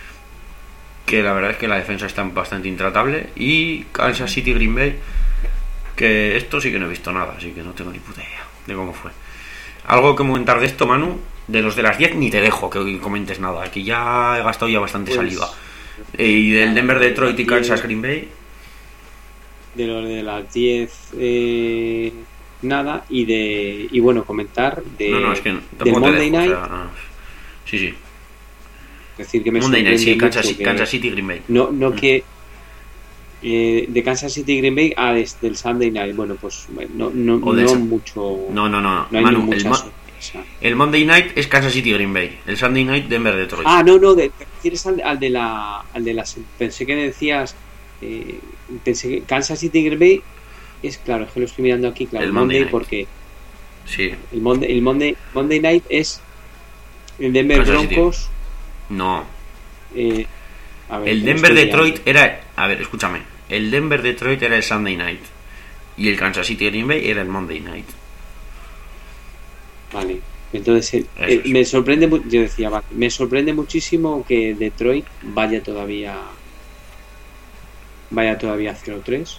que la verdad es que la defensa está bastante intratable, y Kansas City Green Bay, que esto sí que no he visto nada, así que no tengo ni puta idea de cómo fue. Algo que comentar de esto, Manu. De los de las diez ni te dejo que comentes nada, que ya he gastado ya bastante pues, saliva. Eh, y del Denver, Detroit y Kansas Green Bay, de los de las diez eh, nada. Y de y bueno, comentar de no, no, es que no, del Monday dejo, Night, o sea, no. Sí, sí. Es decir, que me Monday Night, sí, Kansas, que, Kansas City Green Bay. No, no mm. que eh, de Kansas City Green Bay a desde el Sunday Night, bueno, pues no no, no esa... mucho. No, no, no, no hay Manu, mucha el, ma... el Monday Night es Kansas City Green Bay, el Sunday Night Denver Detroit. Ah, no, no, de, te refieres al, al de la al de las pensé que decías eh, pensé que Kansas City Green Bay es claro, es que lo estoy mirando aquí, claro, el Monday, Monday porque sí. El Monday, el Monday, Monday Night es el Denver Kansas Broncos. City. No. Eh, A ver, el Denver-Detroit era... A ver, escúchame. El Denver-Detroit era el Sunday Night. Y el Kansas City-Green Bay era el Monday Night. Vale. Entonces, eh, eh, me sorprende... Yo decía, vale, me sorprende muchísimo que Detroit vaya todavía... Vaya todavía cero tres.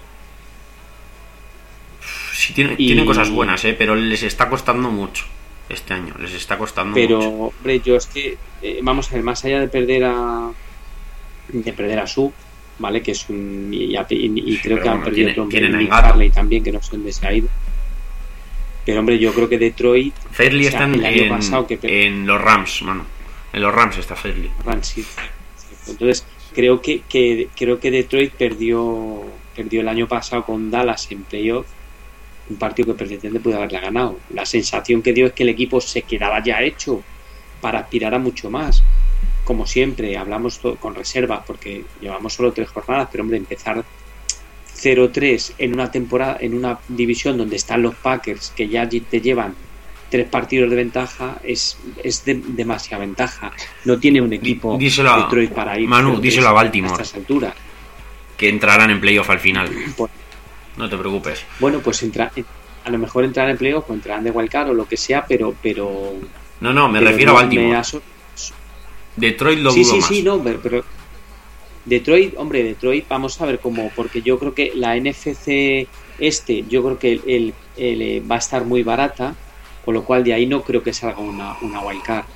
Sí, tiene, y... tienen cosas buenas, ¿eh? Pero les está costando mucho este año. Les está costando pero, mucho. Pero, hombre, yo es que... Eh, vamos a ver, más allá de perder a... De perder a Sub, ¿vale? Que es un... Y, y, y sí, creo que han bueno, perdido otro hombre, Nick Farley también, que no sé dónde se ha ido. Pero, hombre, yo creo que Detroit... Fairley o sea, está en, el año en, pasado que... en los Rams, mano. En los Rams está Fairley. Rams, sí. Entonces, creo que, que creo que Detroit perdió perdió el año pasado con Dallas en playoff, un partido que pretendía pudo haberla ganado. La sensación que dio es que el equipo se quedaba ya hecho para aspirar a mucho más. Como siempre, hablamos todo con reservas porque llevamos solo tres jornadas, pero hombre, empezar cero tres en una temporada, en una división donde están los Packers, que ya te llevan tres partidos de ventaja, es, es de, demasiada ventaja. No tiene un equipo díselo a, Detroit para ir. Manu, díselo a Baltimore. A estas alturas. Que entrarán en playoff al final. Pues, no te preocupes. Bueno, pues entra, a lo mejor entrarán en playoff o entrarán de wildcard o lo que sea, pero... pero no, no, me pero refiero no, a Baltimore. Aso... Detroit lo sí, dudo sí, más. Sí, sí, no, pero... Detroit, hombre, Detroit, vamos a ver cómo... Porque yo creo que la N F C este, yo creo que el, el, el, el va a estar muy barata, con lo cual de ahí no creo que salga una, una wildcard.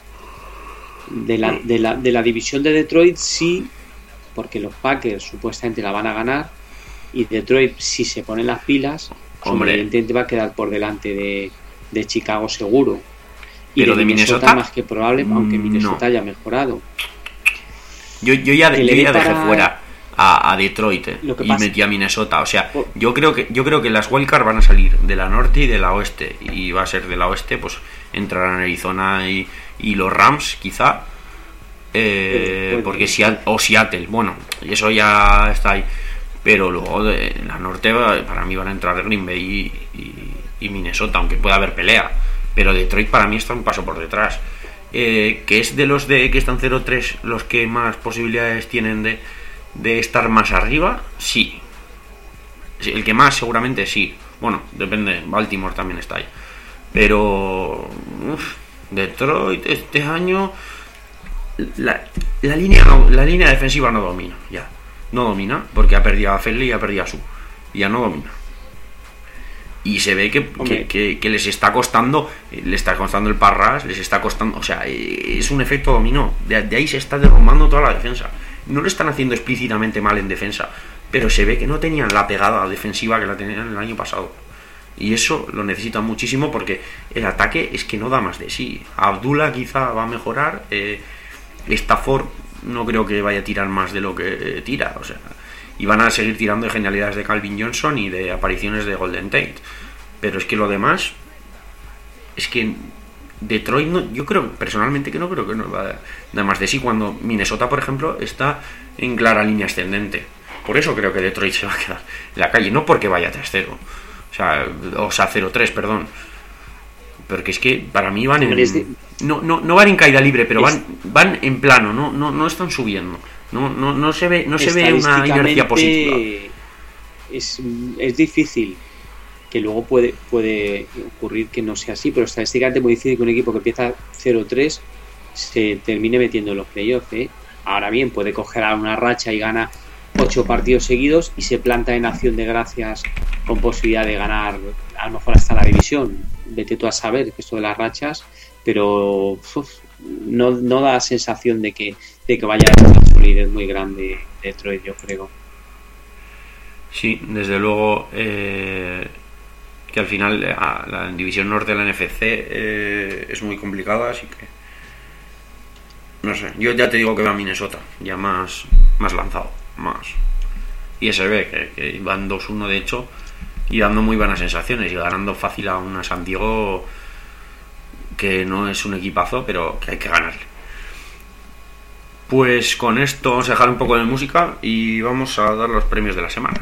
De la, de, la, de la división de Detroit sí, porque los Packers supuestamente la van a ganar, y Detroit, si se ponen las pilas, hombre, evidentemente va a quedar por delante de, de Chicago seguro. Y pero de, de Minnesota, Minnesota más que probable, aunque Minnesota no. haya mejorado. Yo, yo ya, yo ya dejé para... fuera a, a Detroit eh, y pasa... metí a Minnesota. O sea, yo creo que yo creo que las wildcards van a salir de la norte y de la oeste. Y va a ser de la oeste, pues entrarán Arizona y, y los Rams, quizá. Eh, bueno, porque si o Seattle, bueno, y eso ya está ahí. Pero luego de la norte para mí van a entrar Green Bay y, y, y Minnesota, aunque pueda haber pelea. Pero Detroit para mí está un paso por detrás. Eh, que es de los de que están cero tres los que más posibilidades tienen de, de estar más arriba, sí. sí. El que más seguramente sí. Bueno, depende, Baltimore también está ahí. Pero uf, Detroit este año la, la línea la línea defensiva no domina, ya. No domina, porque ha perdido a Feli y ha perdido a Su. Y ya no domina. Y se ve que, que, que, que les está costando, le está costando el parras, les está costando, o sea, es un efecto dominó. De, de ahí se está derrumbando toda la defensa. No lo están haciendo explícitamente mal en defensa, pero se ve que no tenían la pegada defensiva que la tenían el año pasado. Y eso lo necesitan muchísimo porque el ataque es que no da más de sí. Abdullah quizá va a mejorar, eh, Stafford no creo que vaya a tirar más de lo que eh, tira, o sea, y van a seguir tirando de genialidades de Calvin Johnson y de apariciones de Golden Tate, pero es que lo demás es que Detroit no, yo creo personalmente que no creo que no va a dar más de sí, cuando Minnesota por ejemplo está en clara línea ascendente. Por eso creo que Detroit se va a quedar en la calle, no porque vaya tres cero, o sea, o sea cero tres, perdón, porque es que para mí van en no, no, no van en caída libre, pero van, van en plano, no, no, no están subiendo. No, no, no se ve, no se ve una inercia positiva. Es, es difícil, que luego puede, puede ocurrir que no sea así, pero estadísticamente es muy difícil que un equipo que empieza cero tres se termine metiendo en los playoffs, ¿eh? Ahora bien, puede coger a una racha y gana ocho partidos seguidos y se planta en acción de gracias con posibilidad de ganar a lo mejor hasta la división. Vete tú a saber esto de las rachas, pero uf, no, no da la sensación de que, de que vaya a haber una solidez muy grande Detroit, yo creo. Sí, desde luego eh, que al final la, la división norte de la N F C eh, es muy complicada, así que no sé, yo ya te digo que va a Minnesota, ya más, más lanzado, más. Y se ve que, que van dos uno de hecho y dando muy buenas sensaciones y ganando fácil a una San Diego que no es un equipazo, pero que hay que ganarle. Pues con esto vamos a dejar un poco de música y vamos a dar los premios de la semana.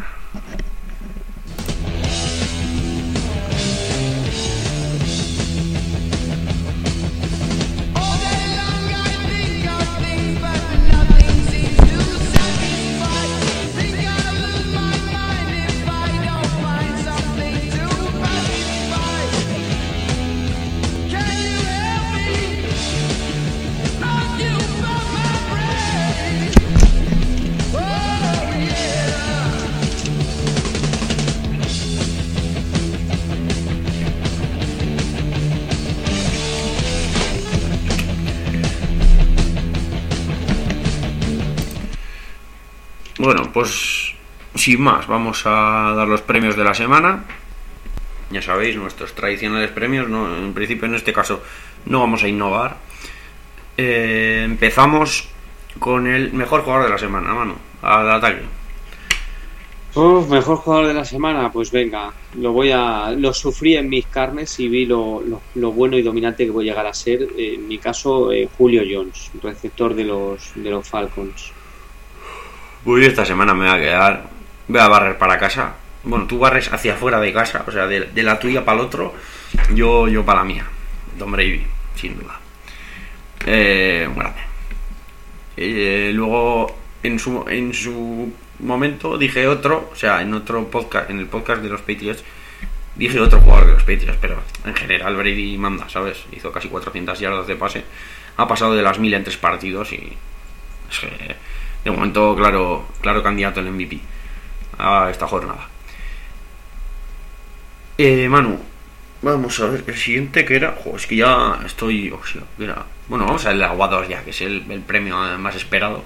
Bueno, pues sin más, vamos a dar los premios de la semana. Ya sabéis, nuestros tradicionales premios, no, en principio en este caso no vamos a innovar. Eh, empezamos con el mejor jugador de la semana, mano, al ataque. Oh, mejor jugador de la semana, pues venga, lo voy a, lo sufrí en mis carnes y vi lo, lo, lo bueno y dominante que voy a llegar a ser. En mi caso, eh, Julio Jones, receptor de los de los Falcons. Uy, esta semana me voy a quedar, voy a barrer para casa. Bueno, tú barres hacia afuera de casa, o sea, de, de la tuya para el otro, yo yo para la mía. Tom Brady, sin duda. Eh, bueno, eh, luego en su en su momento dije otro, o sea, en otro podcast, en el podcast de los Patriots, dije otro jugador de los Patriots, pero en general Brady manda, ¿sabes? Hizo casi cuatrocientas yardas de pase, ha pasado de las mil en tres partidos y es que de momento claro claro candidato al M V P a esta jornada. Eh, Manu, vamos a ver el siguiente que era, jo, es que ya estoy, o sea, que era, bueno, vamos al Aguador ya, que es el, el premio más esperado.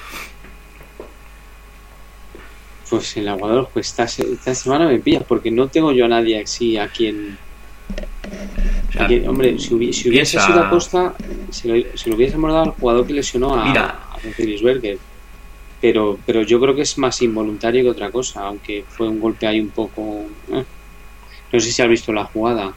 Pues el Aguador, pues esta, esta semana me pillas porque no tengo yo a nadie así a quien, O sea, a quien hombre, si, hubi, si hubiese piensa... sido Acosta, se lo, se lo hubiésemos dado al jugador que lesionó a, Mira. a Roethlisberger, pero pero yo creo que es más involuntario que otra cosa, aunque fue un golpe ahí un poco, eh. No sé si has visto la jugada.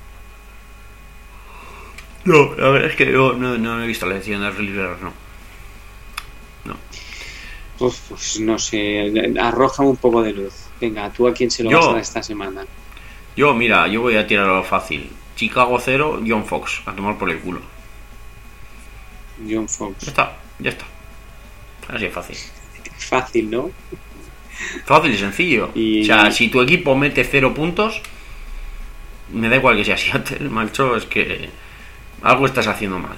No, la verdad es que yo no, no he visto la decisión de Roethlisberger, no. No. Pues, pues no sé, arroja un poco de luz. Venga, ¿tú a quién se lo Yo. vas a dar esta semana? Yo, mira, yo voy a tirar a lo fácil. Chicago cero, John Fox, a tomar por el culo. John Ya Fox. está, ya está. Así es fácil. Fácil, ¿no? Fácil y sencillo. Y- O sea, si tu equipo mete cero puntos, me da igual que sea Seattle, macho, es que algo estás haciendo mal.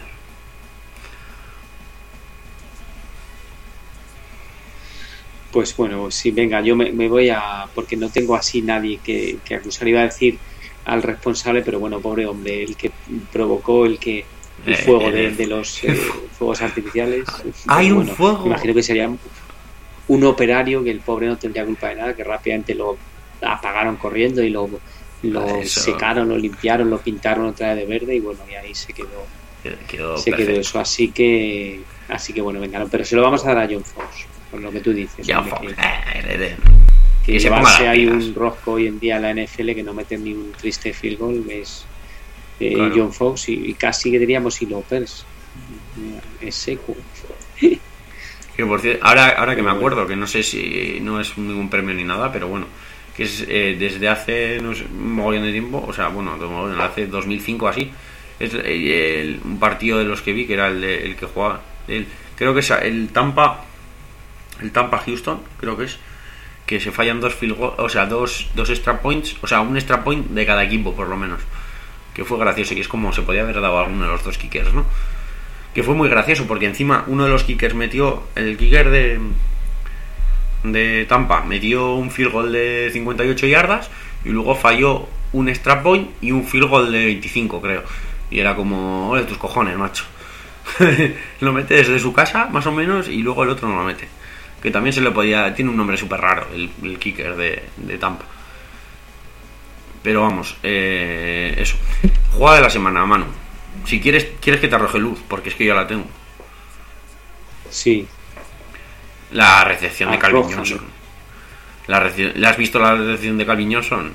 Pues bueno, sí, venga, yo me, me voy a... Porque no tengo así nadie que, que acusar. Iba a decir al responsable, pero bueno, pobre hombre, el que provocó el que el Eh, fuego eh, de, de los eh, fuegos artificiales. ¡Hay un Bueno, fuego! Imagino que sería un operario que el pobre no tendría culpa de nada, que rápidamente lo apagaron corriendo y lo, lo Eso. secaron, lo limpiaron, lo pintaron otra vez de verde y bueno, y ahí se quedó, Quedó se quedó perfecto. eso. Así que, así que bueno, venga, no, pero se lo vamos a dar a John Fox, por lo que tú dices. John hombre, Fox. que- Eh, eh, eh. que Que se ponga llevarse las ahí pilas. un rosco hoy en día en la N F L que no meten ni un triste field goal es eh, Claro. John Fox y, y casi que diríamos y Lopers es seco. Que por cierto, ahora, ahora que me Pero bueno. acuerdo, que no sé si no es ningún premio ni nada, pero bueno, que es eh, desde hace no sé, un mogollón de tiempo, o sea, bueno, de mogollón, hace dos mil cinco así, es eh, el- un partido de los que vi, que era el, de, el que jugaba, el, creo que es el Tampa, el Tampa Houston, creo que es, que se fallan dos field goal, o sea, dos, dos extra points, o sea, un extra point de cada equipo por lo menos, que fue gracioso y es como se podía haber dado a alguno de los dos kickers, ¿no? Que fue muy gracioso porque encima uno de los kickers metió, el kicker de de Tampa metió un field goal de cincuenta y ocho yardas y luego falló un extra point y un field goal de veinticinco, creo, y era como, ole tus cojones, macho. Lo mete desde su casa más o menos y luego el otro no lo mete, que también se le podía, tiene un nombre súper raro el, el kicker de, de Tampa, pero vamos, eh, eso. Jugada de la semana, Manu. Si quieres, quieres que te arroje luz, porque es que yo la tengo. Sí, La recepción de Calvin Arrójame. Johnson. La rece- ¿Le has visto la recepción de Calvin Johnson?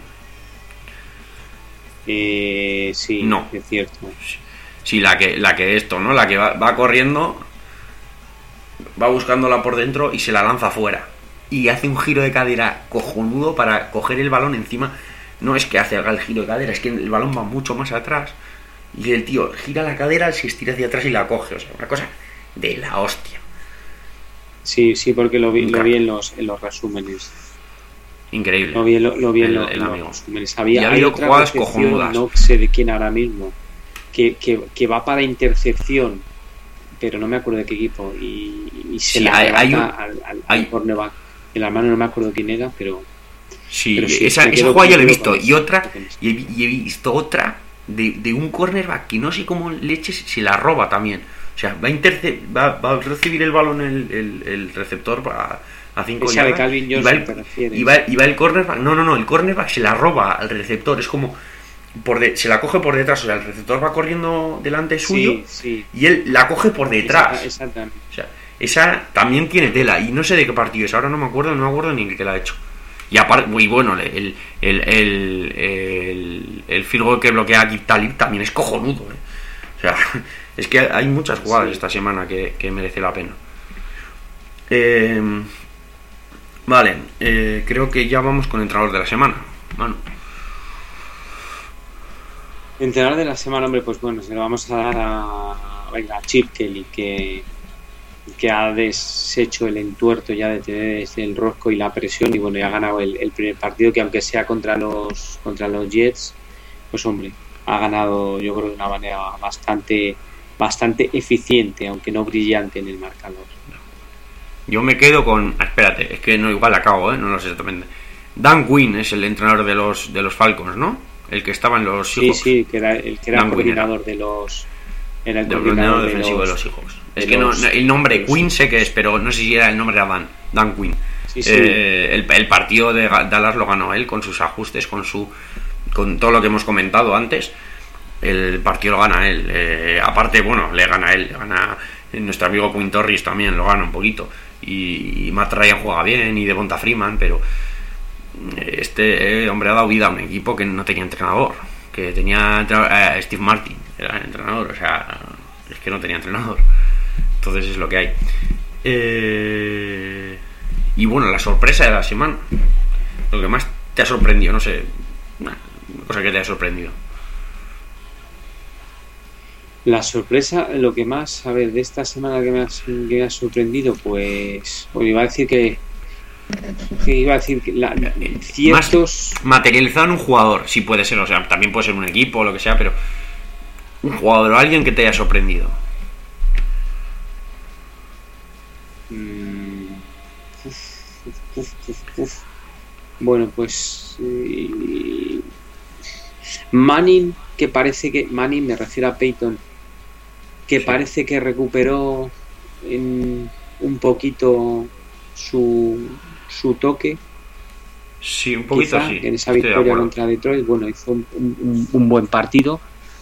eh, sí, No. es cierto. Sí, la que, la que esto, ¿no? La que va, va corriendo, va buscándola por dentro y se la lanza afuera. Y hace un giro de cadera cojonudo para coger el balón encima. No es que hace el giro de cadera, es que el balón va mucho más atrás. Y el tío gira la cadera, se estira hacia atrás y la coge. O sea, una cosa de la hostia. Sí, sí, porque lo vi, Un lo crack. vi en los en los resúmenes. Increíble. Lo vi, en lo, lo vi en, El- lo- el en los amigo. resúmenes. Había, Y ha hay habido otra jugadas recepción, cojonudas. no sé de quién ahora mismo, que, que, que va para intercepción, pero no me acuerdo de qué equipo, y, y se Sí, la hay- hay arrebata un- al, al, hay- al cornerback. El hermano no me acuerdo quién era, pero... Sí, Pero sí, esa, me esa quedo- jugada me yo la he quedo visto. con Y eso. otra, y he, vi- y he visto otra de, de un cornerback que no sé cómo leches se la roba también. O sea, va a, interce- va, va a recibir el balón el, el, el receptor para a cinco Esa yardas. de Calvin y va Johnson el, te refieres. y va, y va el cornerback, no, no, no, el cornerback se la roba al receptor, es como por de, se la coge por detrás, o sea, el receptor va corriendo delante suyo Sí, sí. y él la coge por detrás. Exactamente. O sea, esa también tiene tela y no sé de qué partido es, ahora no me acuerdo, no me acuerdo ni el que la ha hecho. Y aparte, muy bueno, el, el, el, el, el, el field goal que bloquea a Kip Talib también es cojonudo, ¿eh? O sea, es que hay muchas jugadas sí. esta semana que, que merece la pena. Eh, vale, eh, creo que ya vamos con el entrenador de la semana, Manu. Entrenador de la semana, hombre, pues bueno, se lo vamos a dar a, venga, a Chip Kelly, que, que ha deshecho el entuerto ya de tener desde el rosco y la presión, y bueno, ya ha ganado el, el primer partido, que aunque sea contra los contra los Jets, pues hombre, ha ganado yo creo de una manera bastante bastante eficiente, aunque no brillante en el marcador. Yo me quedo con, espérate, es que no igual acabo, ¿eh? No lo sé exactamente. Dan Quinn es el entrenador de los de los Falcons, ¿no? El que estaba en los Seahawks. Sí, sí, que era el que era el coordinador de los era el coordinador de defensivo los, de los Seahawks. Es que no, el nombre Quinn sé que es, pero no sé si era el nombre de Dan, Dan Quinn. Sí, sí. Eh, el, el partido de Dallas lo ganó él con sus ajustes, con su con todo lo que hemos comentado antes. El partido lo gana él. Eh, aparte, bueno, le gana él, le gana nuestro amigo Quinn Torres también, lo gana un poquito. Y, y Matt Ryan juega bien y Devonta Freeman, pero este eh, hombre ha dado vida a un equipo que no tenía entrenador, que tenía eh, Steve Martin, era el entrenador, o sea, es que no tenía entrenador. Entonces es lo que hay. Eh, y bueno, la sorpresa de la semana, lo que más te ha sorprendido, no sé, una cosa que te ha sorprendido. La sorpresa, lo que más, a ver, de esta semana que me ha, que me ha sorprendido, pues, pues iba a decir que que iba a decir que la, ciertos más materializado en un jugador, sí puede ser, o sea, también puede ser un equipo o lo que sea, pero un jugador o alguien que te haya sorprendido. Mm. Uf, uf, uf, uf. Bueno, pues eh, Manning, que parece que Manning, me refiero a Peyton, que sí. Parece que recuperó en un poquito su su toque, sí, un poquito, quizá, sí, en esa victoria de contra Detroit, bueno, hizo un, un, un buen partido,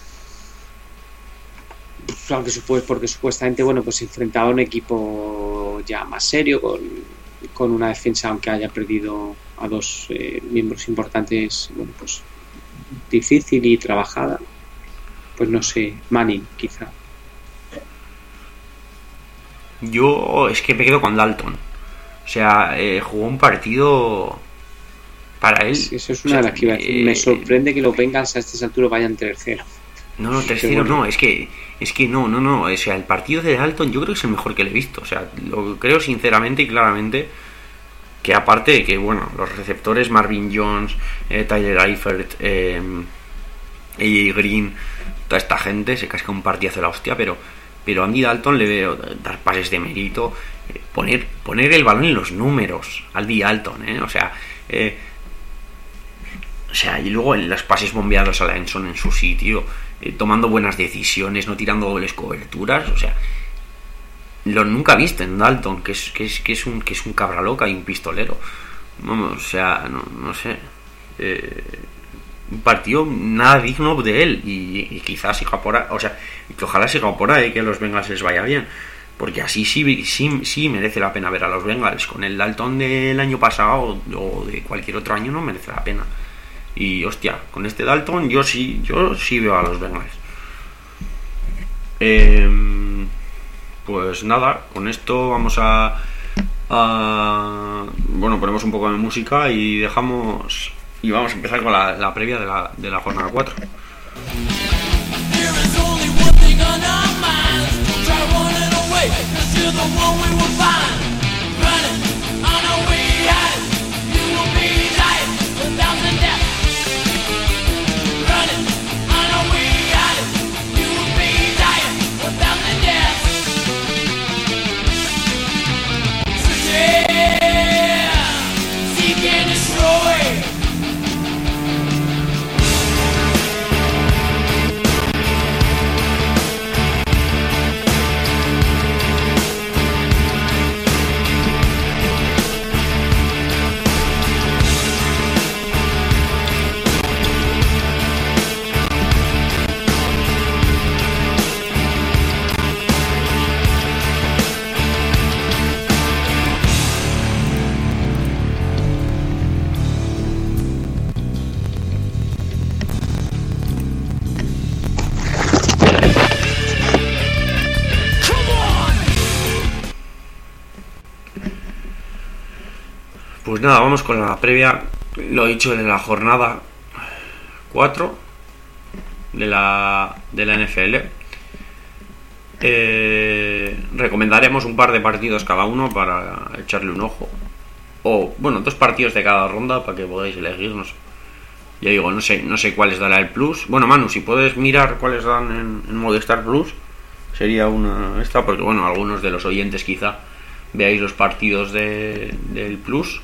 aunque supues, porque supuestamente, bueno, pues se enfrentaba a un equipo ya más serio, con, con una defensa, aunque haya perdido a dos eh, miembros importantes, bueno, pues difícil y trabajada, pues no sé, Manning, quizá. Yo es que me quedo con Dalton. O sea, eh, jugó un partido para él. Sí, eso es una o sea, de las que iba a decir. Eh, me sorprende que los Bengals a estas alturas vayan tres cero. No, no, tres cero bueno. no, es que es que no, no, no. O sea, el partido de Dalton yo creo que es el mejor que le he visto. O sea, lo creo sinceramente y claramente. Que aparte de que, bueno, los receptores Marvin Jones, eh, Tyler Eifert, eh, A J Green, toda esta gente se casca un partidazo de la hostia, pero, pero Andy Dalton le veo dar pases de mérito. Poner, poner el balón en los números Andy Dalton, ¿eh? O sea, eh, o sea, y luego en los pases bombeados a Lanson en su sitio, eh, tomando buenas decisiones, no tirando dobles coberturas, o sea, lo nunca viste en Dalton, que es, que es, que es un, que es un cabra loca y un pistolero. Vamos, o sea, no, no sé, eh, un partido nada digno de él y, y quizás siga por ahí, o sea, que ojalá siga por ahí, que a los Bengals les vaya bien. Porque así sí, sí, sí merece la pena ver a los Bengals. Con el Dalton del año pasado o de cualquier otro año no merece la pena. Y hostia, con este Dalton yo sí, yo sí veo a los Bengals. Eh, pues nada, con esto vamos a, a bueno, ponemos un poco de música y dejamos y vamos a empezar con la, la previa de la, de la jornada cuatro. Cause you're the one we will find running on our way out. You will be dying a thousand deaths. Running on our way out. You will be dying a thousand deaths. So yeah, seek and destroy. Pues nada, vamos con la previa, lo he dicho, de la jornada cuatro de la, de la N F L. Eh, recomendaremos un par de partidos cada uno para echarle un ojo. O, bueno, dos partidos de cada ronda para que podáis elegir, no sé. Ya digo, no sé, no sé cuáles dará el Plus. Bueno, Manu, si puedes mirar cuáles dan en, en Movistar Plus, sería una esta, porque bueno, algunos de los oyentes quizá veáis los partidos de, del Plus.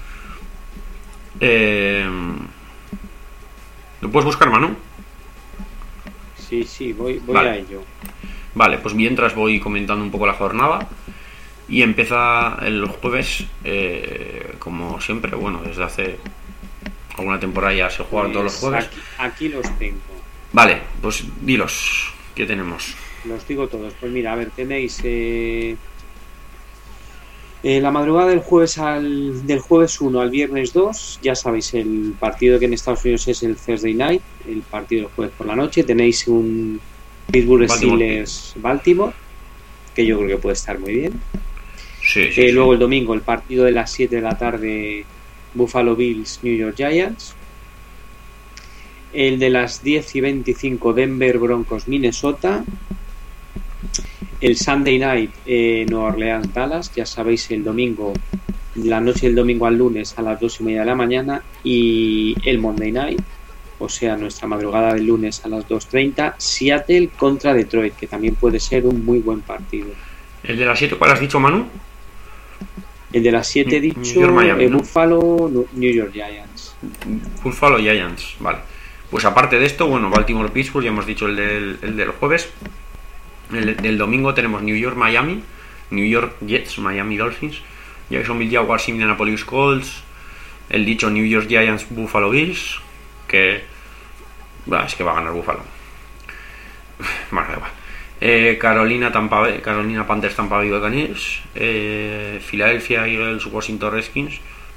Eh, ¿Lo puedes buscar, Manu? Sí, sí, voy, voy vale. a ello. Vale, pues mientras voy comentando un poco la jornada. Y empieza el jueves, eh, como siempre, bueno, desde hace alguna temporada ya se juegan pues todos los jueves. Aquí, aquí los tengo. Vale, pues dilos, ¿qué tenemos? Los digo todos. Pues mira, a ver, tenéis eh, eh, la madrugada del jueves al del jueves uno al viernes dos, ya sabéis, el partido que en Estados Unidos es el Thursday Night, el partido del jueves por la noche. Tenéis un Pittsburgh Steelers Baltimore, que yo creo que puede estar muy bien. Sí, sí, eh, sí. Luego el domingo el partido de las siete de la tarde, Buffalo Bills New York Giants. El de las diez y veinticinco, Denver Broncos Minnesota. El Sunday Night, eh, Nueva Orleans Dallas, ya sabéis, el domingo, la noche del domingo al lunes a las dos y media de la mañana. Y el Monday Night, o sea, nuestra madrugada del lunes a las dos treinta, Seattle contra Detroit, que también puede ser un muy buen partido. ¿El de las siete cuál has dicho, Manu? El de las siete he dicho New York, Miami, eh, ¿no? Buffalo New York Giants. Buffalo Giants, vale. Pues aparte de esto, bueno, Baltimore Pittsburgh, ya hemos dicho el del, el del jueves. El del domingo tenemos New York Miami, New York Jets, Miami Dolphins, Jacksonville Jaguars, Indianapolis Colts, el dicho New York Giants Buffalo Bills, que bah, es que va a ganar Buffalo. Bueno, da igual. Eh, Carolina Tampa Bay, Carolina Panthers Tampa Bay Buccaneers, eh, Philadelphia Eagles Washington Redskins,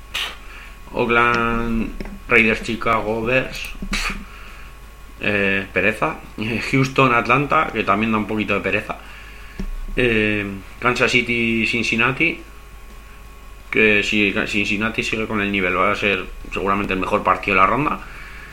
Oakland Raiders Chicago Bears, eh, pereza, Houston Atlanta, que también da un poquito de pereza, eh, Kansas City Cincinnati, que si Cincinnati sigue con el nivel va a ser seguramente el mejor partido de la ronda.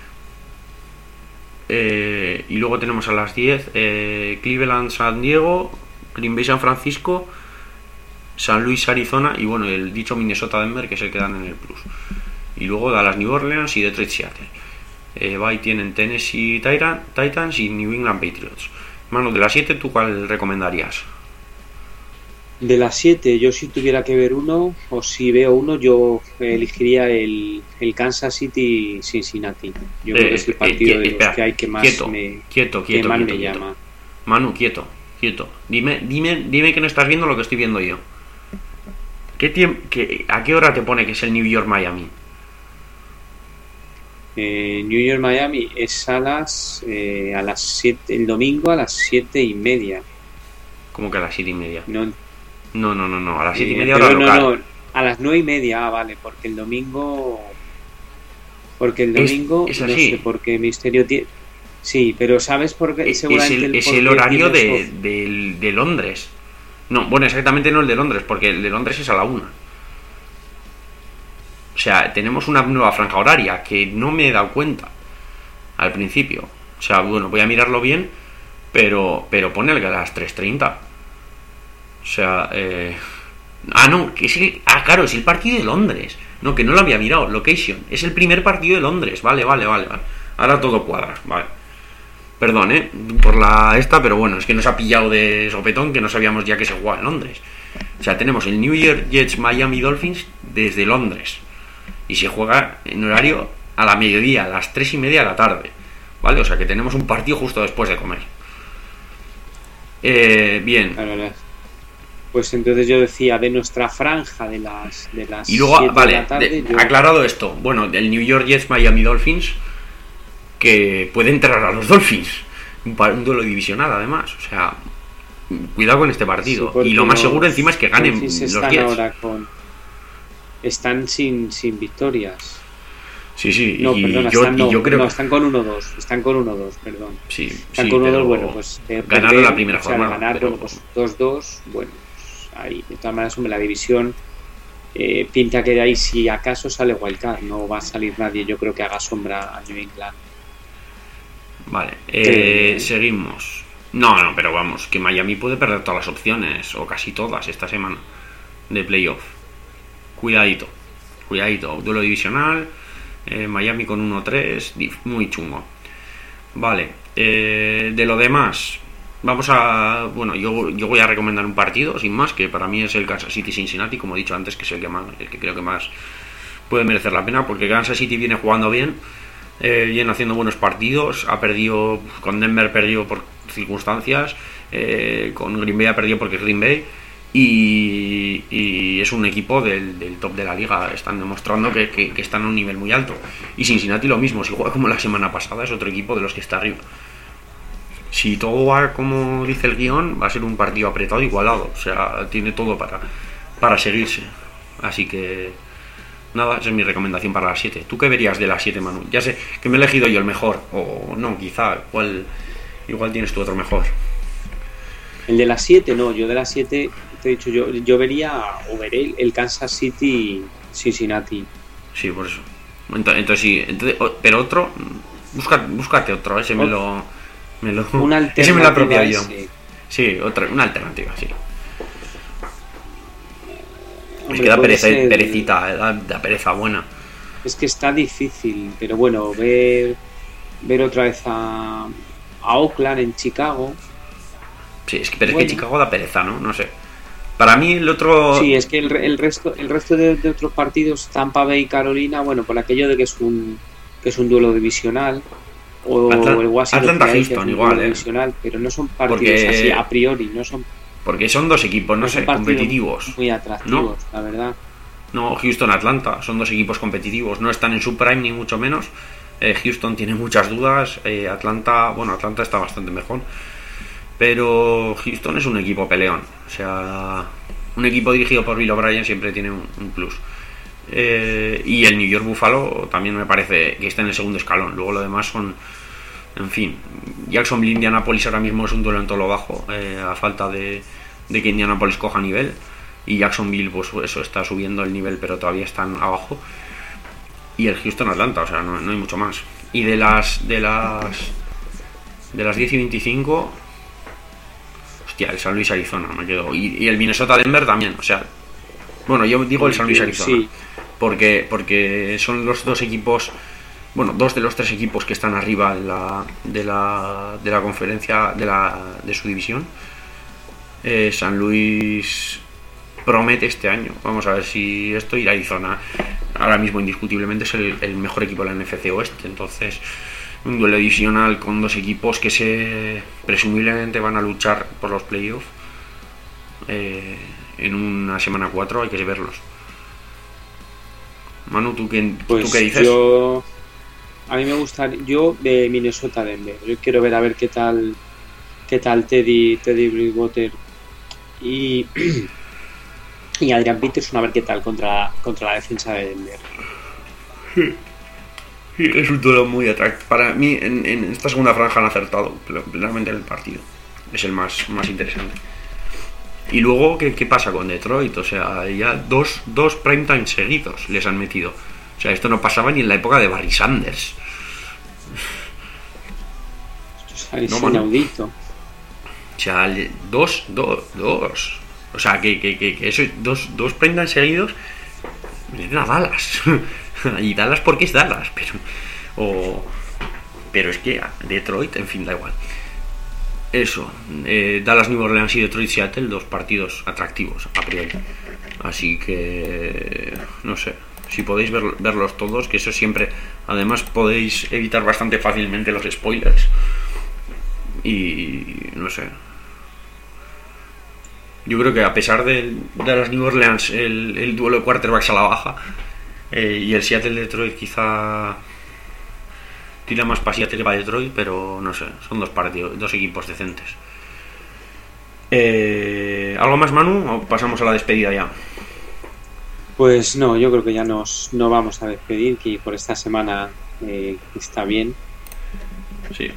Eh, y luego tenemos a las diez eh, Cleveland San Diego, Green Bay San Francisco, San Luis Arizona y bueno, el dicho Minnesota Denver, que se quedan en el Plus. Y luego Dallas New Orleans y Detroit Seattle. eh, Bye tienen Tennessee Titan, Titans y New England Patriots. Manu, de las siete, ¿tú cuál recomendarías? De las siete, yo si tuviera que ver uno, o si veo uno, yo elegiría el, el Kansas City Cincinnati. Yo Eh, creo que es el partido eh, de los espera, que hay que más quieto, me, quieto, que quieto, más quieto, me quieto. llama. Manu, quieto, quieto. Dime, dime, dime que no estás viendo lo que estoy viendo yo. ¿Qué tiemp- qué, ¿A qué hora te pone que es el New York Miami? Eh, New York Miami es a las eh, a las siete, el domingo a las siete y media. ¿Cómo que a las siete y media? No, No, no, no, no, a las siete y eh, media pero hora no, local. no, a las nueve y media, ah, vale, porque el domingo, porque el Es- domingo es no así. sé por qué Misterio tiene. Sí, pero ¿sabes por qué? Es, es Seguramente el, es por el qué horario tiene de, eso. de, de Londres. No, bueno, exactamente no el de Londres, porque el de Londres es a la una. O sea, tenemos una nueva franja horaria que no me he dado cuenta al principio. O sea, bueno, voy a mirarlo bien, pero pero pone el que a las tres treinta. O sea, eh... ah, no, que es el... Ah, claro, es el partido de Londres. No, que no lo había mirado, location. Es el primer partido de Londres. Vale, vale, vale, vale. Ahora todo cuadra, vale. Perdón, eh, por la esta, pero bueno, es que nos ha pillado de sopetón que no sabíamos ya que se jugaba en Londres. O sea, tenemos el New York Jets Miami Dolphins desde Londres. Y se juega en horario a la mediodía, a las tres y media de la tarde. ¿Vale? O sea que tenemos un partido justo después de comer. Eh, bien. Claro, las- pues entonces yo decía de nuestra franja de las de las Y luego, siete vale, de la tarde, de- yo- aclarado esto, bueno, del New York Jets Miami Dolphins, que puede entrar a los Dolphins, un, pa- un duelo divisional además, o sea, cuidado con este partido. Sí, porque Y lo más los seguro encima es que ganen Dolphins los están Jets. ahora con están sin sin victorias. Sí, sí, No, y, perdona, yo, están, y no, yo creo no, que están con uno dos, están con uno dos, perdón. sí, Están sí, con uno dos, pero bueno, pues eh, ganaron perder, la primera o sea, jornada, ganar, pero- bueno, pues dos dos, bueno, pues, ahí, de todas maneras, hombre, la división eh, pinta que de ahí, si acaso sale Wildcard, no va a salir nadie, yo creo que haga sombra a New England. Vale, eh, eh, seguimos. No, no, pero vamos, que Miami puede perder todas las opciones, o casi todas, esta semana de playoff. Cuidadito, cuidadito, duelo divisional, eh, Miami con uno tres, muy chungo. Vale, eh, de lo demás, vamos a... Bueno, yo, yo voy a recomendar un partido, sin más, que para mí es el Kansas City-Cincinnati, como he dicho antes, que es el que, más, el que creo que más puede merecer la pena, porque Kansas City viene jugando bien, eh, viene haciendo buenos partidos, ha perdido, con Denver perdió por circunstancias, eh, con Green Bay ha perdido porque es Green Bay, y, y es un equipo del, del top de la liga, están demostrando que, que, que están a un nivel muy alto. Y Cincinnati lo mismo, si juega como la semana pasada, es otro equipo de los que está arriba. Si todo va como dice el guión, va a ser un partido apretado, igualado, o sea, tiene todo para, para seguirse. Así que nada, esa es mi recomendación para las siete. ¿Tú qué verías de las siete, Manu? Ya sé que me he elegido yo el mejor, o no, quizá, igual, igual tienes tú otro mejor. El de las siete, no, yo de las siete, te he dicho, yo, yo vería, o veré el Kansas City Cincinnati. Sí, por eso. Entonces, entonces sí, entonces, pero otro, busca, búscate otro, ese me lo... Me lo una alternativa, ese me lo apropiado yo. Ese. Sí, otra, una alternativa, sí. Hombre, es que da pereza, ser... perecita, da, da pereza buena. Es que está difícil, pero bueno, ver ver otra vez a, a Oakland en Chicago. Sí, es que, pero bueno. es que Chicago da pereza, ¿no? No sé. Para mí el otro... Sí, es que el, el resto el resto de, de otros partidos, Tampa Bay y Carolina, bueno, por aquello de que es un que es un duelo divisional, o Atlant- el Washington Atlanta Houston igual, eh. divisional, pero no son partidos Porque... así a priori, no son porque son dos equipos, no, no sé, competitivos. Muy atractivos, ¿no? La verdad. No, Houston, Atlanta, son dos equipos competitivos, no están en su prime ni mucho menos. Eh, Houston tiene muchas dudas, eh, Atlanta, bueno, Atlanta está bastante mejor, pero Houston es un equipo peleón, o sea, un equipo dirigido por Bill O'Brien siempre tiene un, un plus. Eh, y el New York Buffalo también me parece que está en el segundo escalón. Luego lo demás son, en fin, Jacksonville, Indianapolis ahora mismo es un duelo en todo lo bajo, eh, a falta de, de que Indianapolis coja nivel, y Jacksonville pues eso está subiendo el nivel pero todavía están abajo, y el Houston Atlanta, o sea, no, no hay mucho más. Y de las de las de las diez y veinticinco, hostia, el San Luis Arizona me quedo, y, y el Minnesota Denver también, o sea, bueno, yo digo el San Luis Arizona, sí. porque porque son los dos equipos, bueno, dos de los tres equipos que están arriba de la de la, de la conferencia de la de su división. eh, San Luis promete este año, vamos a ver si esto, y Arizona ahora mismo indiscutiblemente es el, el mejor equipo de la N F C Oeste, entonces un duelo divisional con dos equipos que se presumiblemente van a luchar por los playoffs eh, en una semana cuatro, hay que verlos. Manu, ¿tú qué, pues ¿tú qué dices? Yo, a mí me gusta, yo de Minnesota Denver, yo quiero ver a ver qué tal qué tal Teddy Teddy Bridgewater y y Adrian Peterson, a ver qué tal contra, contra la defensa de Denver. Sí. Sí, es un duelo muy atractivo. Para mí, en, en esta segunda franja han acertado plenamente el partido. Es el más, más interesante. Y luego, ¿qué, ¿qué pasa con Detroit? O sea, ya dos, dos primetime seguidos les han metido. O sea, esto no pasaba ni en la época de Barry Sanders. Esto es no, inaudito. O sea, dos, dos, dos. O sea, que, que, que, que eso, dos, dos primetime seguidos vienen a Dallas. Y Dallas porque es Dallas, pero o, pero es que Detroit, en fin, da igual. Eso, eh, Dallas, New Orleans y Detroit, Seattle, dos partidos atractivos a priori. Así que no sé, si podéis ver, verlos todos, que eso siempre, además podéis evitar bastante fácilmente los spoilers. Y no sé, yo creo que a pesar de, de las New Orleans, el, el duelo de quarterbacks a la baja, eh, y el Seattle Detroit quizá tira más para Seattle que para Detroit, pero no sé, son dos partidos, dos equipos decentes. Eh, ¿Algo más, Manu? ¿O pasamos a la despedida ya? Pues no, yo creo que ya nos no vamos a despedir, que por esta semana eh, está bien. Sí.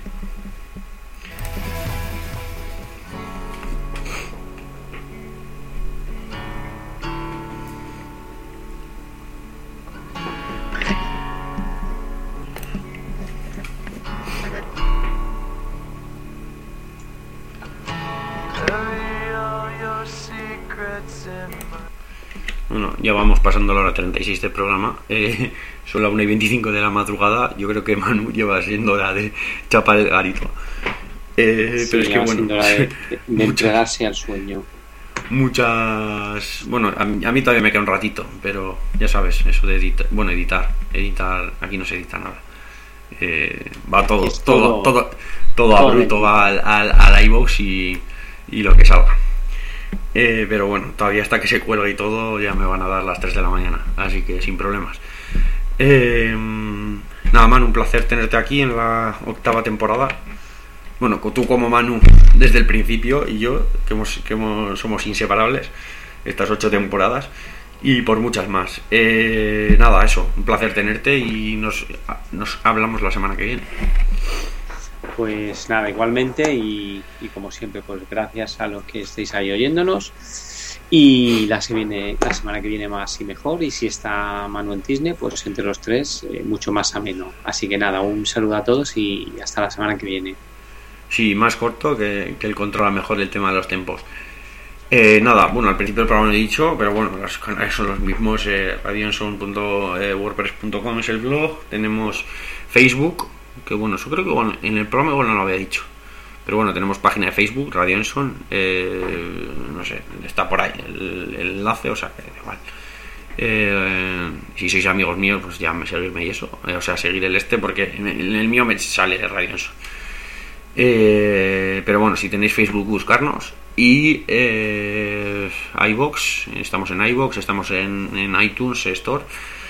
Bueno, ya vamos pasando la hora treinta y seis del programa. Eh, son las una y veinticinco de la madrugada. Yo creo que Manu lleva siendo hora de chapar el garito. Eh, sí, pero es que bueno, hora de, de entregarse al sueño. Muchas. Bueno, a mí, a mí todavía me queda un ratito, pero ya sabes, eso de editar. Bueno, editar. Editar. Aquí no se edita nada. Eh, va todo, todo, todo, todo, todo a bruto, va al, al, al iVoox y, y lo que salga. Eh, pero bueno, todavía hasta que se cuelga y todo ya me van a dar las tres de la mañana, así que sin problemas. Eh, nada, Manu, un placer tenerte aquí en la octava temporada. Bueno, tú como Manu desde el principio y yo, que, hemos, que hemos, somos inseparables estas ocho temporadas y por muchas más. Eh, nada, eso, un placer tenerte y nos, nos hablamos la semana que viene. Pues nada, igualmente y, y como siempre, pues gracias a los que estéis ahí oyéndonos y la, se viene, la semana que viene más y mejor, y si está Manu en Disney, pues entre los tres eh, mucho más ameno. Así que nada, un saludo a todos y hasta la semana que viene. Sí, más corto, que, que él controla mejor el tema de los tiempos. Eh, nada, bueno, al principio del programa lo he dicho, pero bueno, los canales son los mismos. eh, radionson punto wordpress punto com es el blog. Tenemos Facebook, que bueno, eso creo que bueno, en el programa igual no lo había dicho, pero bueno, tenemos página de Facebook, Radionson, eh, no sé, está por ahí el, el enlace, o sea, que igual. Eh, si sois amigos míos, pues ya me seguirme y eso, eh, o sea, seguir el este, porque en el, en el mío me sale Radionson. Eh, pero bueno, si tenéis Facebook, buscarnos. Y eh, iVoox, estamos en iVoox, estamos en, en iTunes Store.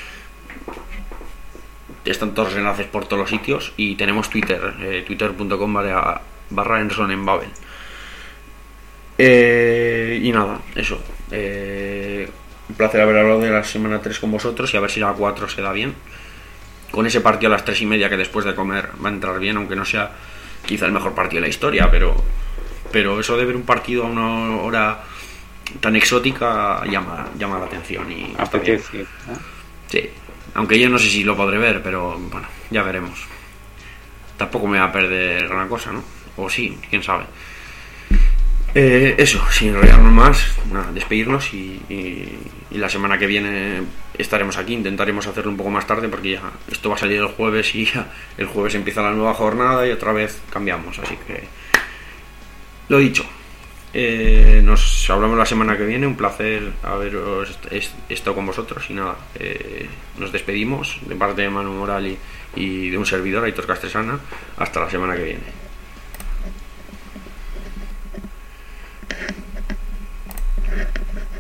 Están todos los enlaces por todos los sitios. Y tenemos Twitter, eh, twitter punto com barra, barra Enson en Babel. Eh, y nada, eso. Eh, un placer haber hablado de la semana tres con vosotros y a ver si la cuatro se da bien. Con ese partido a las tres y media que después de comer va a entrar bien, aunque no sea quizá el mejor partido de la historia, pero pero eso de ver un partido a una hora tan exótica llama llama la atención y apetece, ¿eh? Sí, aunque yo no sé si lo podré ver, pero bueno, ya veremos. Tampoco me va a perder gran cosa, ¿no? O sí, quién sabe. Eh, eso, sin enrollarnos más, nada, despedirnos y, y, y la semana que viene estaremos aquí. Intentaremos hacerlo un poco más tarde porque ya esto va a salir el jueves y ya el jueves empieza la nueva jornada y otra vez cambiamos, así que lo dicho, eh, nos hablamos la semana que viene. Un placer haberos estado con vosotros y nada, eh, nos despedimos de parte de Manu Moral y, y de un servidor, Aitor Castresana. Hasta la semana que viene.